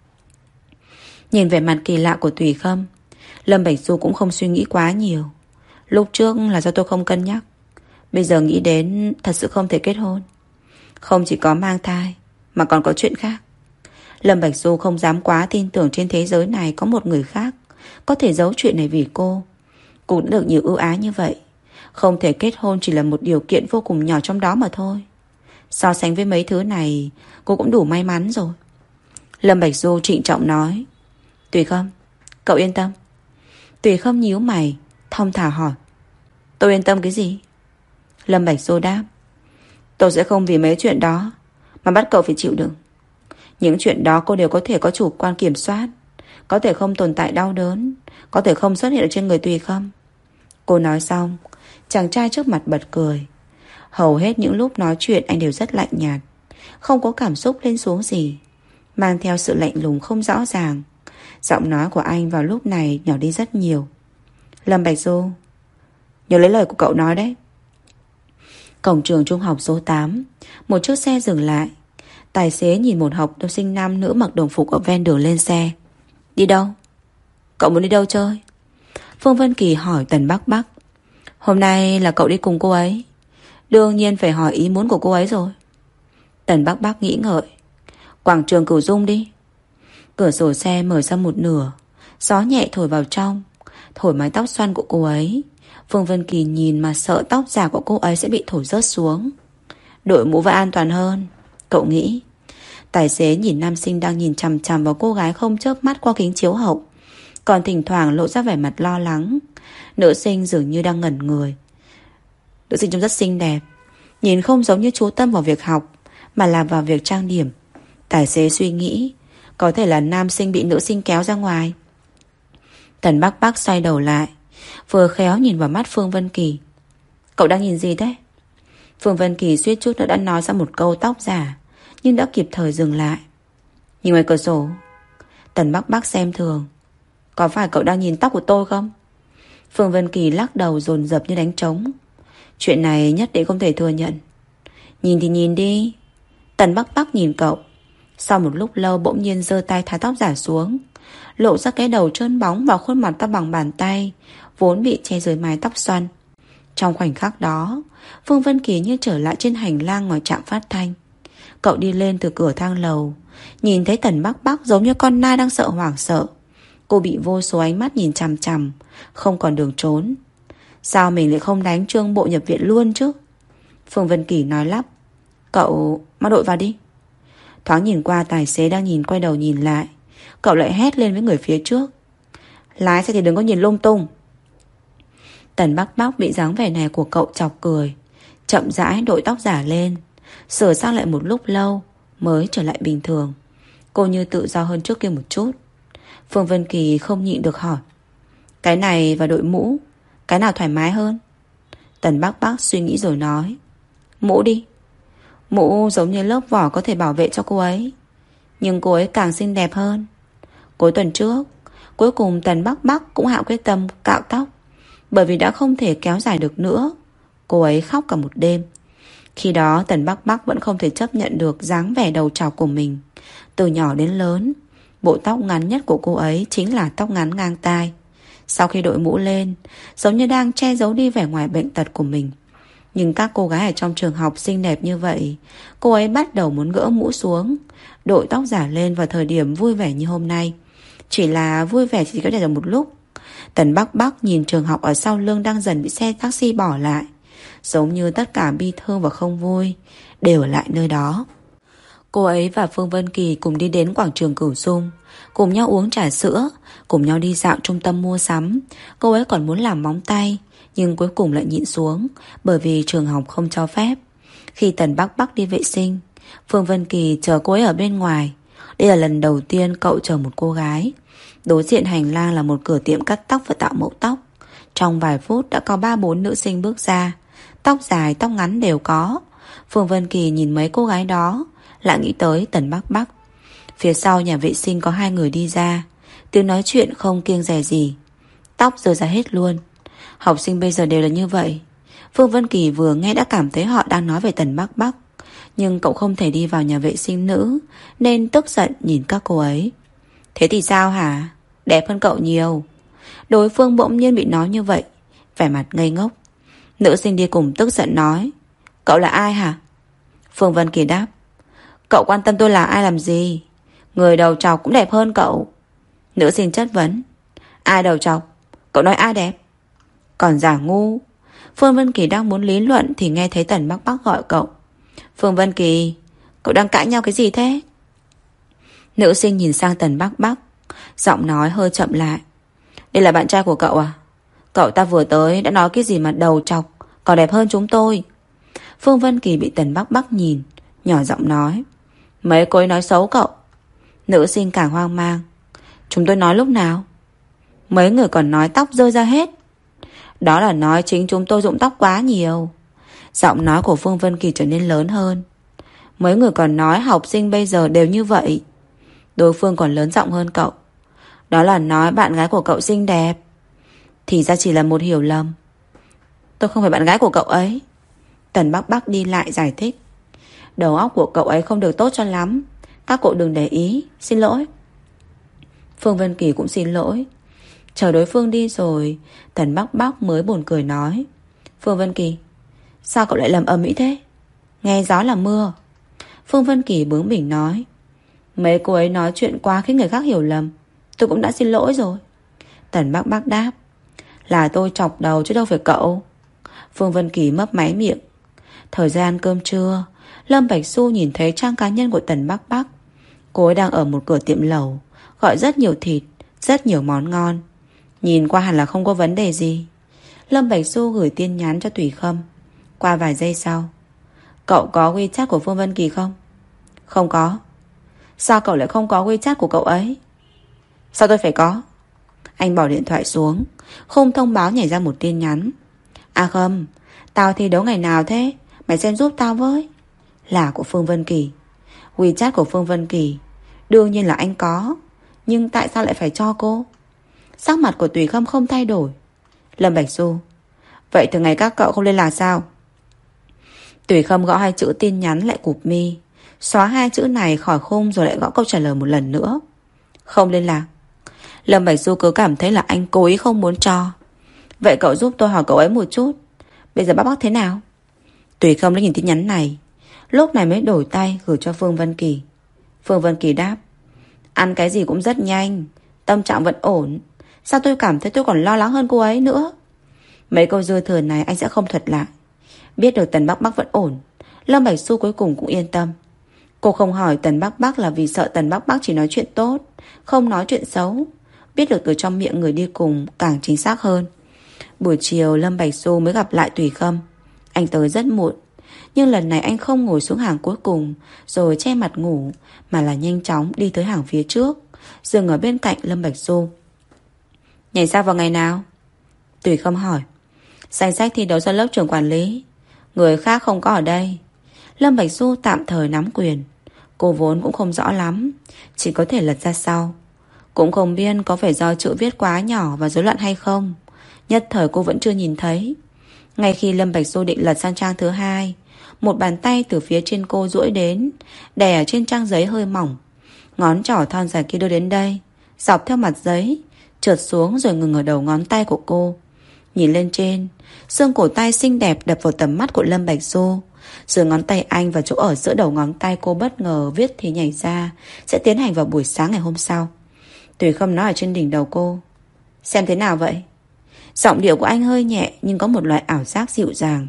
S2: Nhìn vẻ mặt kỳ lạ của Tùy Khâm, Lâm Bạch Du cũng không suy nghĩ quá nhiều. Lúc trước là do tôi không cân nhắc, bây giờ nghĩ đến thật sự không thể kết hôn. Không chỉ có mang thai mà còn có chuyện khác. Lâm Bạch Du không dám quá tin tưởng trên thế giới này có một người khác có thể giấu chuyện này vì cô. Cô đã được nhiều ưu ái như vậy, không thể kết hôn chỉ là một điều kiện vô cùng nhỏ trong đó mà thôi. So sánh với mấy thứ này, cô cũng đủ may mắn rồi. Lâm Bạch Du trịnh trọng nói: Tùy Khâm, cậu yên tâm. Tùy Khâm nhíu mày, thong thả hỏi: tôi yên tâm cái gì? Lâm Bạch Du đáp: tôi sẽ không vì mấy chuyện đó mà bắt cậu phải chịu đựng. Những chuyện đó cô đều có thể có chủ quan kiểm soát, có thể không tồn tại đau đớn, có thể không xuất hiện ở trên người Tùy Khâm. Cô nói xong, chàng trai trước mặt bật cười. Hầu hết những lúc nói chuyện anh đều rất lạnh nhạt, không có cảm xúc lên xuống gì, mang theo sự lạnh lùng không rõ ràng. Giọng nói của anh vào lúc này nhỏ đi rất nhiều. Lâm Bạch Du, nhớ lấy lời của cậu nói đấy. Cổng trường trung học số 8, một chiếc xe dừng lại. Tài xế nhìn một học sinh nam nữ mặc đồng phục ở ven đường lên xe. Đi đâu? Cậu muốn đi đâu chơi? Phương Vân Kỳ hỏi Tần Bắc Bắc. Hôm nay là cậu đi cùng cô ấy, đương nhiên phải hỏi ý muốn của cô ấy rồi. Tần Bắc Bắc nghĩ ngợi. Quảng trường Cửu Dung đi. Cửa sổ xe mở ra một nửa, gió nhẹ thổi vào trong, thổi mái tóc xoăn của cô ấy. Phương Vân Kỳ nhìn mà sợ tóc giả của cô ấy sẽ bị thổi rớt xuống. Đội mũ vai an toàn hơn, cậu nghĩ. Tài xế nhìn nam sinh đang nhìn chằm chằm vào cô gái không chớp mắt qua kính chiếu hậu, còn thỉnh thoảng lộ ra vẻ mặt lo lắng. Nữ sinh dường như đang ngẩn người. Nữ sinh trông rất xinh đẹp, nhìn không giống như chú tâm vào việc học, mà là vào việc trang điểm. Tài xế suy nghĩ, có thể là nam sinh bị nữ sinh kéo ra ngoài. Tần Bắc Bắc xoay đầu lại, vừa khéo nhìn vào mắt Phương Vân Kỳ. Cậu đang nhìn gì thế? Phương Vân Kỳ suýt chút nữa đã nói ra một câu tóc giả, nhưng đã kịp thời dừng lại. Nhìn ngoài cửa sổ. Tần Bắc Bắc xem thường. Có phải cậu đang nhìn tóc của tôi không? Phương Vân Kỳ lắc đầu dồn dập như đánh trống. Chuyện này nhất định không thể thừa nhận. Nhìn thì nhìn đi. Tần Bắc Bắc nhìn cậu. Sau một lúc lâu bỗng nhiên giơ tay tháo tóc giả xuống, lộ ra cái đầu trơn bóng và khuôn mặt to bằng bàn tay, vốn bị che dưới mái tóc xoăn. Trong khoảnh khắc đó, Phương Vân Kỳ như trở lại trên hành lang ngoài trạm phát thanh. Cậu đi lên từ cửa thang lầu, nhìn thấy Tần Bắc Bắc giống như con nai đang sợ hoảng sợ. Cô bị vô số ánh mắt nhìn chằm chằm, không còn đường trốn. Sao mình lại không đánh Trương Bộ nhập viện luôn chứ? Phương Vân Kỳ nói lắp. Cậu mang đội vào đi. Thoáng nhìn qua tài xế đang quay đầu nhìn lại, cậu lại hét lên với người phía trước: lái xe thì đừng có nhìn lung tung. Tần Bắc Bắc bị dáng vẻ này của cậu chọc cười, chậm rãi đội tóc giả lên, sửa sang lại một lúc lâu mới trở lại bình thường. Cô như tự do hơn trước kia một chút. Phương Vân Kỳ không nhịn được hỏi: cái này và đội mũ, cái nào thoải mái hơn? Tần Bắc Bắc suy nghĩ rồi nói: mũ đi. Mũ giống như lớp vỏ có thể bảo vệ cho cô ấy, nhưng cô ấy càng xinh đẹp hơn. Cuối tuần trước, cuối cùng Tần Bắc Bắc cũng hạ quyết tâm cạo tóc, bởi vì đã không thể kéo dài được nữa. Cô ấy khóc cả một đêm. Khi đó Tần Bắc Bắc vẫn không thể chấp nhận được dáng vẻ đầu trọc của mình. Từ nhỏ đến lớn, bộ tóc ngắn nhất của cô ấy chính là tóc ngắn ngang tai. Sau khi đội mũ lên, giống như đang che giấu đi vẻ ngoài bệnh tật của mình. Nhưng các cô gái ở trong trường học xinh đẹp như vậy, cô ấy bắt đầu muốn gỡ mũ xuống, đội tóc giả lên vào thời điểm vui vẻ như hôm nay. Chỉ là vui vẻ chỉ có thể được một lúc. Tần Bắc Bắc nhìn trường học ở sau lưng đang dần bị xe taxi bỏ lại, giống như tất cả bi thương và không vui đều ở lại nơi đó. Cô ấy và Phương Vân Kỳ cùng đi đến quảng trường Cửu Dung, cùng nhau uống trà sữa, cùng nhau đi dạo trung tâm mua sắm. Cô ấy còn muốn làm móng tay, nhưng cuối cùng lại nhịn xuống, bởi vì trường học không cho phép. Khi Tần Bắc Bắc đi vệ sinh, Phương Vân Kỳ chờ cô ấy ở bên ngoài. Đây là lần đầu tiên cậu chờ một cô gái. Đối diện hành lang là một cửa tiệm cắt tóc và tạo mẫu tóc. Trong vài phút đã có 3-4 nữ sinh bước ra. Tóc dài, tóc ngắn đều có. Phương Vân Kỳ nhìn mấy cô gái đó, lại nghĩ tới Tần Bắc Bắc. Phía sau nhà vệ sinh có 2 người đi ra, tiếng nói chuyện không kiêng dè gì. Tóc rơi ra hết luôn. Học sinh bây giờ đều là như vậy. Phương Vân Kỳ vừa nghe đã cảm thấy họ đang nói về Tần Bắc Bắc. Nhưng cậu không thể đi vào nhà vệ sinh nữ, nên tức giận nhìn các cô ấy. Thế thì sao hả? Đẹp hơn cậu nhiều. Đối phương bỗng nhiên bị nói như vậy, vẻ mặt ngây ngốc. Nữ sinh đi cùng tức giận nói: cậu là ai hả? Phương Vân Kỳ đáp: cậu quan tâm tôi là ai làm gì? Người đầu trọc cũng đẹp hơn cậu. Nữ sinh chất vấn: ai đầu trọc? Cậu nói ai đẹp? Còn giả ngu. Phương Vân Kỳ đang muốn lý luận thì nghe thấy Tần Bắc Bắc gọi cậu: Phương Vân Kỳ, cậu đang cãi nhau cái gì thế? Nữ sinh nhìn sang Tần Bắc Bắc, giọng nói hơi chậm lại: đây là bạn trai của cậu à? Cậu ta vừa tới đã nói cái gì mà đầu trọc còn đẹp hơn chúng tôi. Phương Vân Kỳ bị Tần Bắc Bắc nhìn, nhỏ giọng nói: mấy cô ấy nói xấu cậu. Nữ sinh càng hoang mang: chúng tôi nói lúc nào? Mấy người còn nói tóc rơi ra hết. Đó là nói chính chúng tôi rụng tóc quá nhiều. Giọng nói của Phương Vân Kỳ trở nên lớn hơn: mấy người còn nói học sinh bây giờ đều như vậy. Đối phương còn lớn giọng hơn cậu: đó là nói bạn gái của cậu xinh đẹp. Thì ra chỉ là một hiểu lầm. Tôi không phải bạn gái của cậu ấy. Tần Bắc Bắc đi lại giải thích: đầu óc của cậu ấy không được tốt cho lắm, các cậu đừng để ý, xin lỗi. Phương Vân Kỳ cũng xin lỗi. Chờ đối phương đi rồi, Tần Bắc Bắc mới buồn cười nói: Phương Vân Kỳ, sao cậu lại làm ầm ĩ thế? Nghe gió là mưa. Phương Vân Kỳ bướng bỉnh nói: mấy cô ấy nói chuyện quá khiến người khác hiểu lầm, tôi cũng đã xin lỗi rồi. Tần Bắc Bắc đáp: là tôi chọc đầu chứ đâu phải cậu. Phương Vân Kỳ mấp máy miệng. Thời gian cơm trưa, Lâm Bạch Xu nhìn thấy trang cá nhân của Tần Bắc Bắc. Cô ấy đang ở một cửa tiệm lẩu, gọi rất nhiều thịt, rất nhiều món ngon. Nhìn qua hẳn là không có vấn đề gì. Lâm Bạch Xu gửi tin nhắn cho Thủy Khâm. Qua vài giây sau: cậu có WeChat của Phương Vân Kỳ không? Không có. Sao cậu lại không có WeChat của cậu ấy? Sao tôi phải có? Anh bỏ điện thoại xuống, khung thông báo nhảy ra một tin nhắn: à Khâm, tao thi đấu ngày nào thế? Mày xem giúp tao với. Là của Phương Vân Kỳ. WeChat của Phương Vân Kỳ đương nhiên là anh có, nhưng tại sao lại phải cho cô? Sắc mặt của Tùy Khâm không thay đổi. Lâm Bạch Xu: vậy thường ngày các cậu không liên lạc sao? Tùy Khâm gõ 2 chữ tin nhắn lại cụp mi, xóa 2 chữ này khỏi khung rồi lại gõ câu trả lời một lần nữa: không liên lạc. Lâm Bạch Du cứ cảm thấy là anh cố ý không muốn cho. Vậy cậu giúp tôi hỏi cậu ấy một chút, bây giờ Bắc Bắc thế nào? Tùy Khâm đã nhìn tin nhắn này, lúc này mới đổi tay gửi cho Phương Vân Kỳ. Phương Vân Kỳ đáp: ăn cái gì cũng rất nhanh, tâm trạng vẫn ổn. Sao tôi cảm thấy tôi còn lo lắng hơn cô ấy nữa? Mấy câu dư thừa này anh sẽ không thuật lại. Biết được Tần Bắc Bắc vẫn ổn, Lâm Bạch Xu cuối cùng cũng yên tâm. Cô không hỏi Tần Bắc Bắc là vì sợ Tần Bắc Bắc chỉ nói chuyện tốt, không nói chuyện xấu. Biết được từ trong miệng người đi cùng càng chính xác hơn. Buổi chiều Lâm Bạch Du mới gặp lại Tùy Khâm. Anh tới rất muộn, nhưng lần này anh không ngồi xuống hàng cuối cùng rồi che mặt ngủ, mà là nhanh chóng đi tới hàng phía trước, dừng ở bên cạnh Lâm Bạch Du. Nhảy sao vào ngày nào? Tùy Khâm hỏi. Danh sách thi đấu do lớp trưởng quản lý, người khác không có ở đây. Lâm Bạch Du tạm thời nắm quyền. Cô vốn cũng không rõ lắm, chỉ có thể lật ra sau. Cũng không biết có phải do chữ viết quá nhỏ và rối loạn hay không. Nhất thời cô vẫn chưa nhìn thấy. Ngay khi Lâm Bạch Du định lật sang trang thứ 2, một bàn tay từ phía trên cô duỗi đến, đè ở trên trang giấy hơi mỏng. Ngón trỏ thon dài kia đưa đến đây, dọc theo mặt giấy, trượt xuống rồi ngừng ở đầu ngón tay của cô. Nhìn lên trên, xương cổ tay xinh đẹp đập vào tầm mắt của Lâm Bạch Du. Giữa ngón tay anh và chỗ ở giữa đầu ngón tay cô bất ngờ viết thì nhảy ra sẽ tiến hành vào buổi sáng ngày hôm sau. Tùy Khâm nói ở trên đỉnh đầu cô. Xem thế nào vậy? Giọng điệu của anh hơi nhẹ nhưng có một loại ảo giác dịu dàng.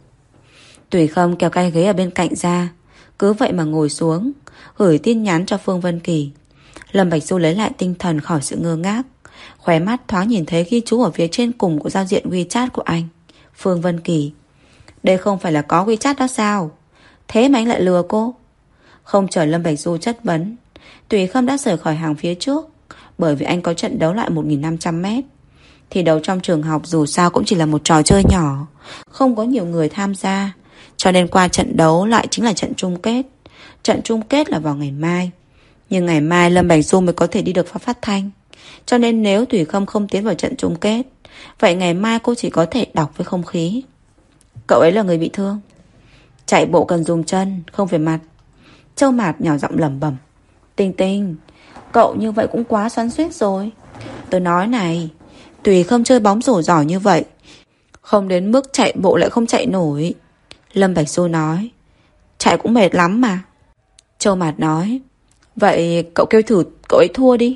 S2: Tùy Khâm kéo cái ghế ở bên cạnh ra, cứ vậy mà ngồi xuống, gửi tin nhắn cho Phương Vân Kỳ. Lâm Bạch Du lấy lại tinh thần khỏi sự ngơ ngác, khóe mắt thoáng nhìn thấy ghi chú ở phía trên cùng của giao diện WeChat của anh. Phương Vân Kỳ. Đây không phải là có WeChat đó sao? Thế mà anh lại lừa cô? Không chờ Lâm Bạch Du chất vấn, Tùy Khâm đã rời khỏi hàng phía trước, bởi vì anh có trận đấu lại 1.500m. Thi đấu trong trường học dù sao cũng chỉ là một trò chơi nhỏ, không có nhiều người tham gia, cho nên qua trận đấu lại chính là trận chung kết. Trận chung kết là vào ngày mai, nhưng ngày mai Lâm Bạch Du mới có thể đi được phát thanh. Cho nên nếu Tùy Khâm không tiến vào trận chung kết, vậy ngày mai cô chỉ có thể đọc với không khí. Cậu ấy là người bị thương, chạy bộ cần dùng chân, không phải mặt. Châu Mạt nhỏ giọng lẩm bẩm. Tinh Tinh, cậu như vậy cũng quá xoắn xuýt rồi. Tôi nói này, Tùy Khâm chơi bóng rổ giỏi như vậy, không đến mức chạy bộ lại không chạy nổi. Lâm Bạch Du nói. Chạy cũng mệt lắm mà. Châu Mạt nói. Vậy cậu kêu thử cậu ấy thua đi.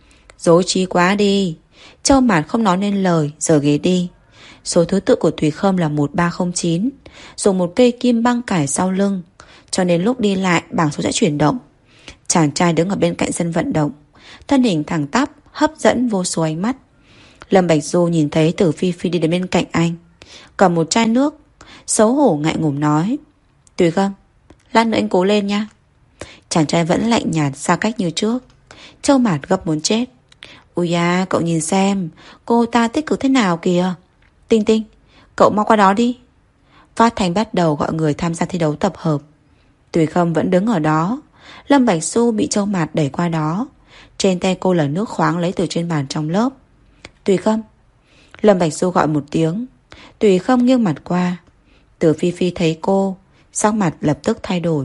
S2: Dối trí quá đi. Châu Mạt không nói nên lời, giở ghế đi. Số thứ tự của Tùy Khâm là 1309, dùng một cây kim băng cải sau lưng, cho nên lúc đi lại bảng số sẽ chuyển động. Chàng trai đứng ở bên cạnh sân vận động, thân hình thẳng tắp, hấp dẫn vô số ánh mắt. Lâm Bạch Du nhìn thấy Tử Phi Phi đi đến bên cạnh anh, cầm một chai nước, xấu hổ ngại ngùng nói. Tùy Khâm, lát nữa anh cố lên nha. Chàng trai vẫn lạnh nhạt xa cách như trước. Châu Mạt gấp muốn chết. Ui da, cậu nhìn xem, cô ta tích cực thế nào kìa. Tinh Tinh, cậu mau qua đó đi. Phát thanh bắt đầu gọi người tham gia thi đấu tập hợp. Tùy Khâm vẫn đứng ở đó. Lâm Bạch Du bị Châu Mạt đẩy qua đó. Trên tay cô là nước khoáng lấy từ trên bàn trong lớp. Tùy Khâm. Lâm Bạch Du gọi một tiếng. Tùy Khâm nghiêng mặt qua. Tử Phi Phi thấy cô, sắc mặt lập tức thay đổi.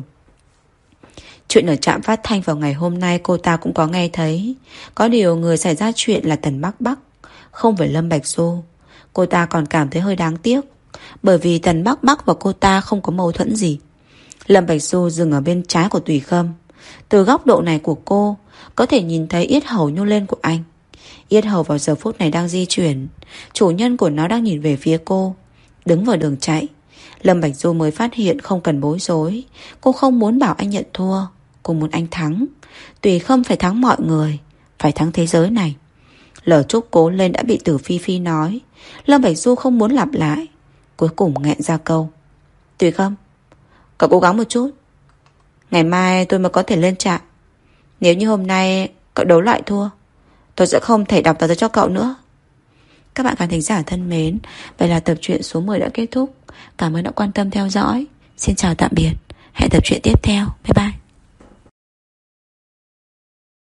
S2: Chuyện ở trạm phát thanh vào ngày hôm nay cô ta cũng có nghe thấy. Có điều người xảy ra chuyện là Tần Bắc Bắc, không phải Lâm Bạch Du. Cô ta còn cảm thấy hơi đáng tiếc, bởi vì Tần Bắc Bắc và cô ta không có mâu thuẫn gì. Lâm Bạch Du dừng ở bên trái của Tùy Khâm. Từ góc độ này của cô, có thể nhìn thấy yết hầu nhô lên của anh. Yết hầu vào giờ phút này đang di chuyển, chủ nhân của nó đang nhìn về phía cô, đứng vào đường chạy. Lâm Bạch Du mới phát hiện không cần bối rối. Cô không muốn bảo anh nhận thua, cô muốn anh thắng. Tùy Khâm phải thắng mọi người, phải thắng thế giới này. Lời chúc cố lên đã bị Tử Phi Phi nói. Lâm Bạch Du không muốn lặp lại, cuối cùng nghẹn ra câu. Tùy Khâm, cậu cố gắng một chút. Ngày mai tôi mới có thể lên trạm. Nếu như hôm nay cậu đấu lại thua, tôi sẽ không thể đọc tờ giấy cho cậu nữa. Các bạn khán thính giả thân mến, vậy là tập truyện số 10 đã kết thúc. Cảm ơn đã quan tâm theo dõi. Xin chào tạm biệt. Hẹn tập truyện tiếp theo. Bye bye.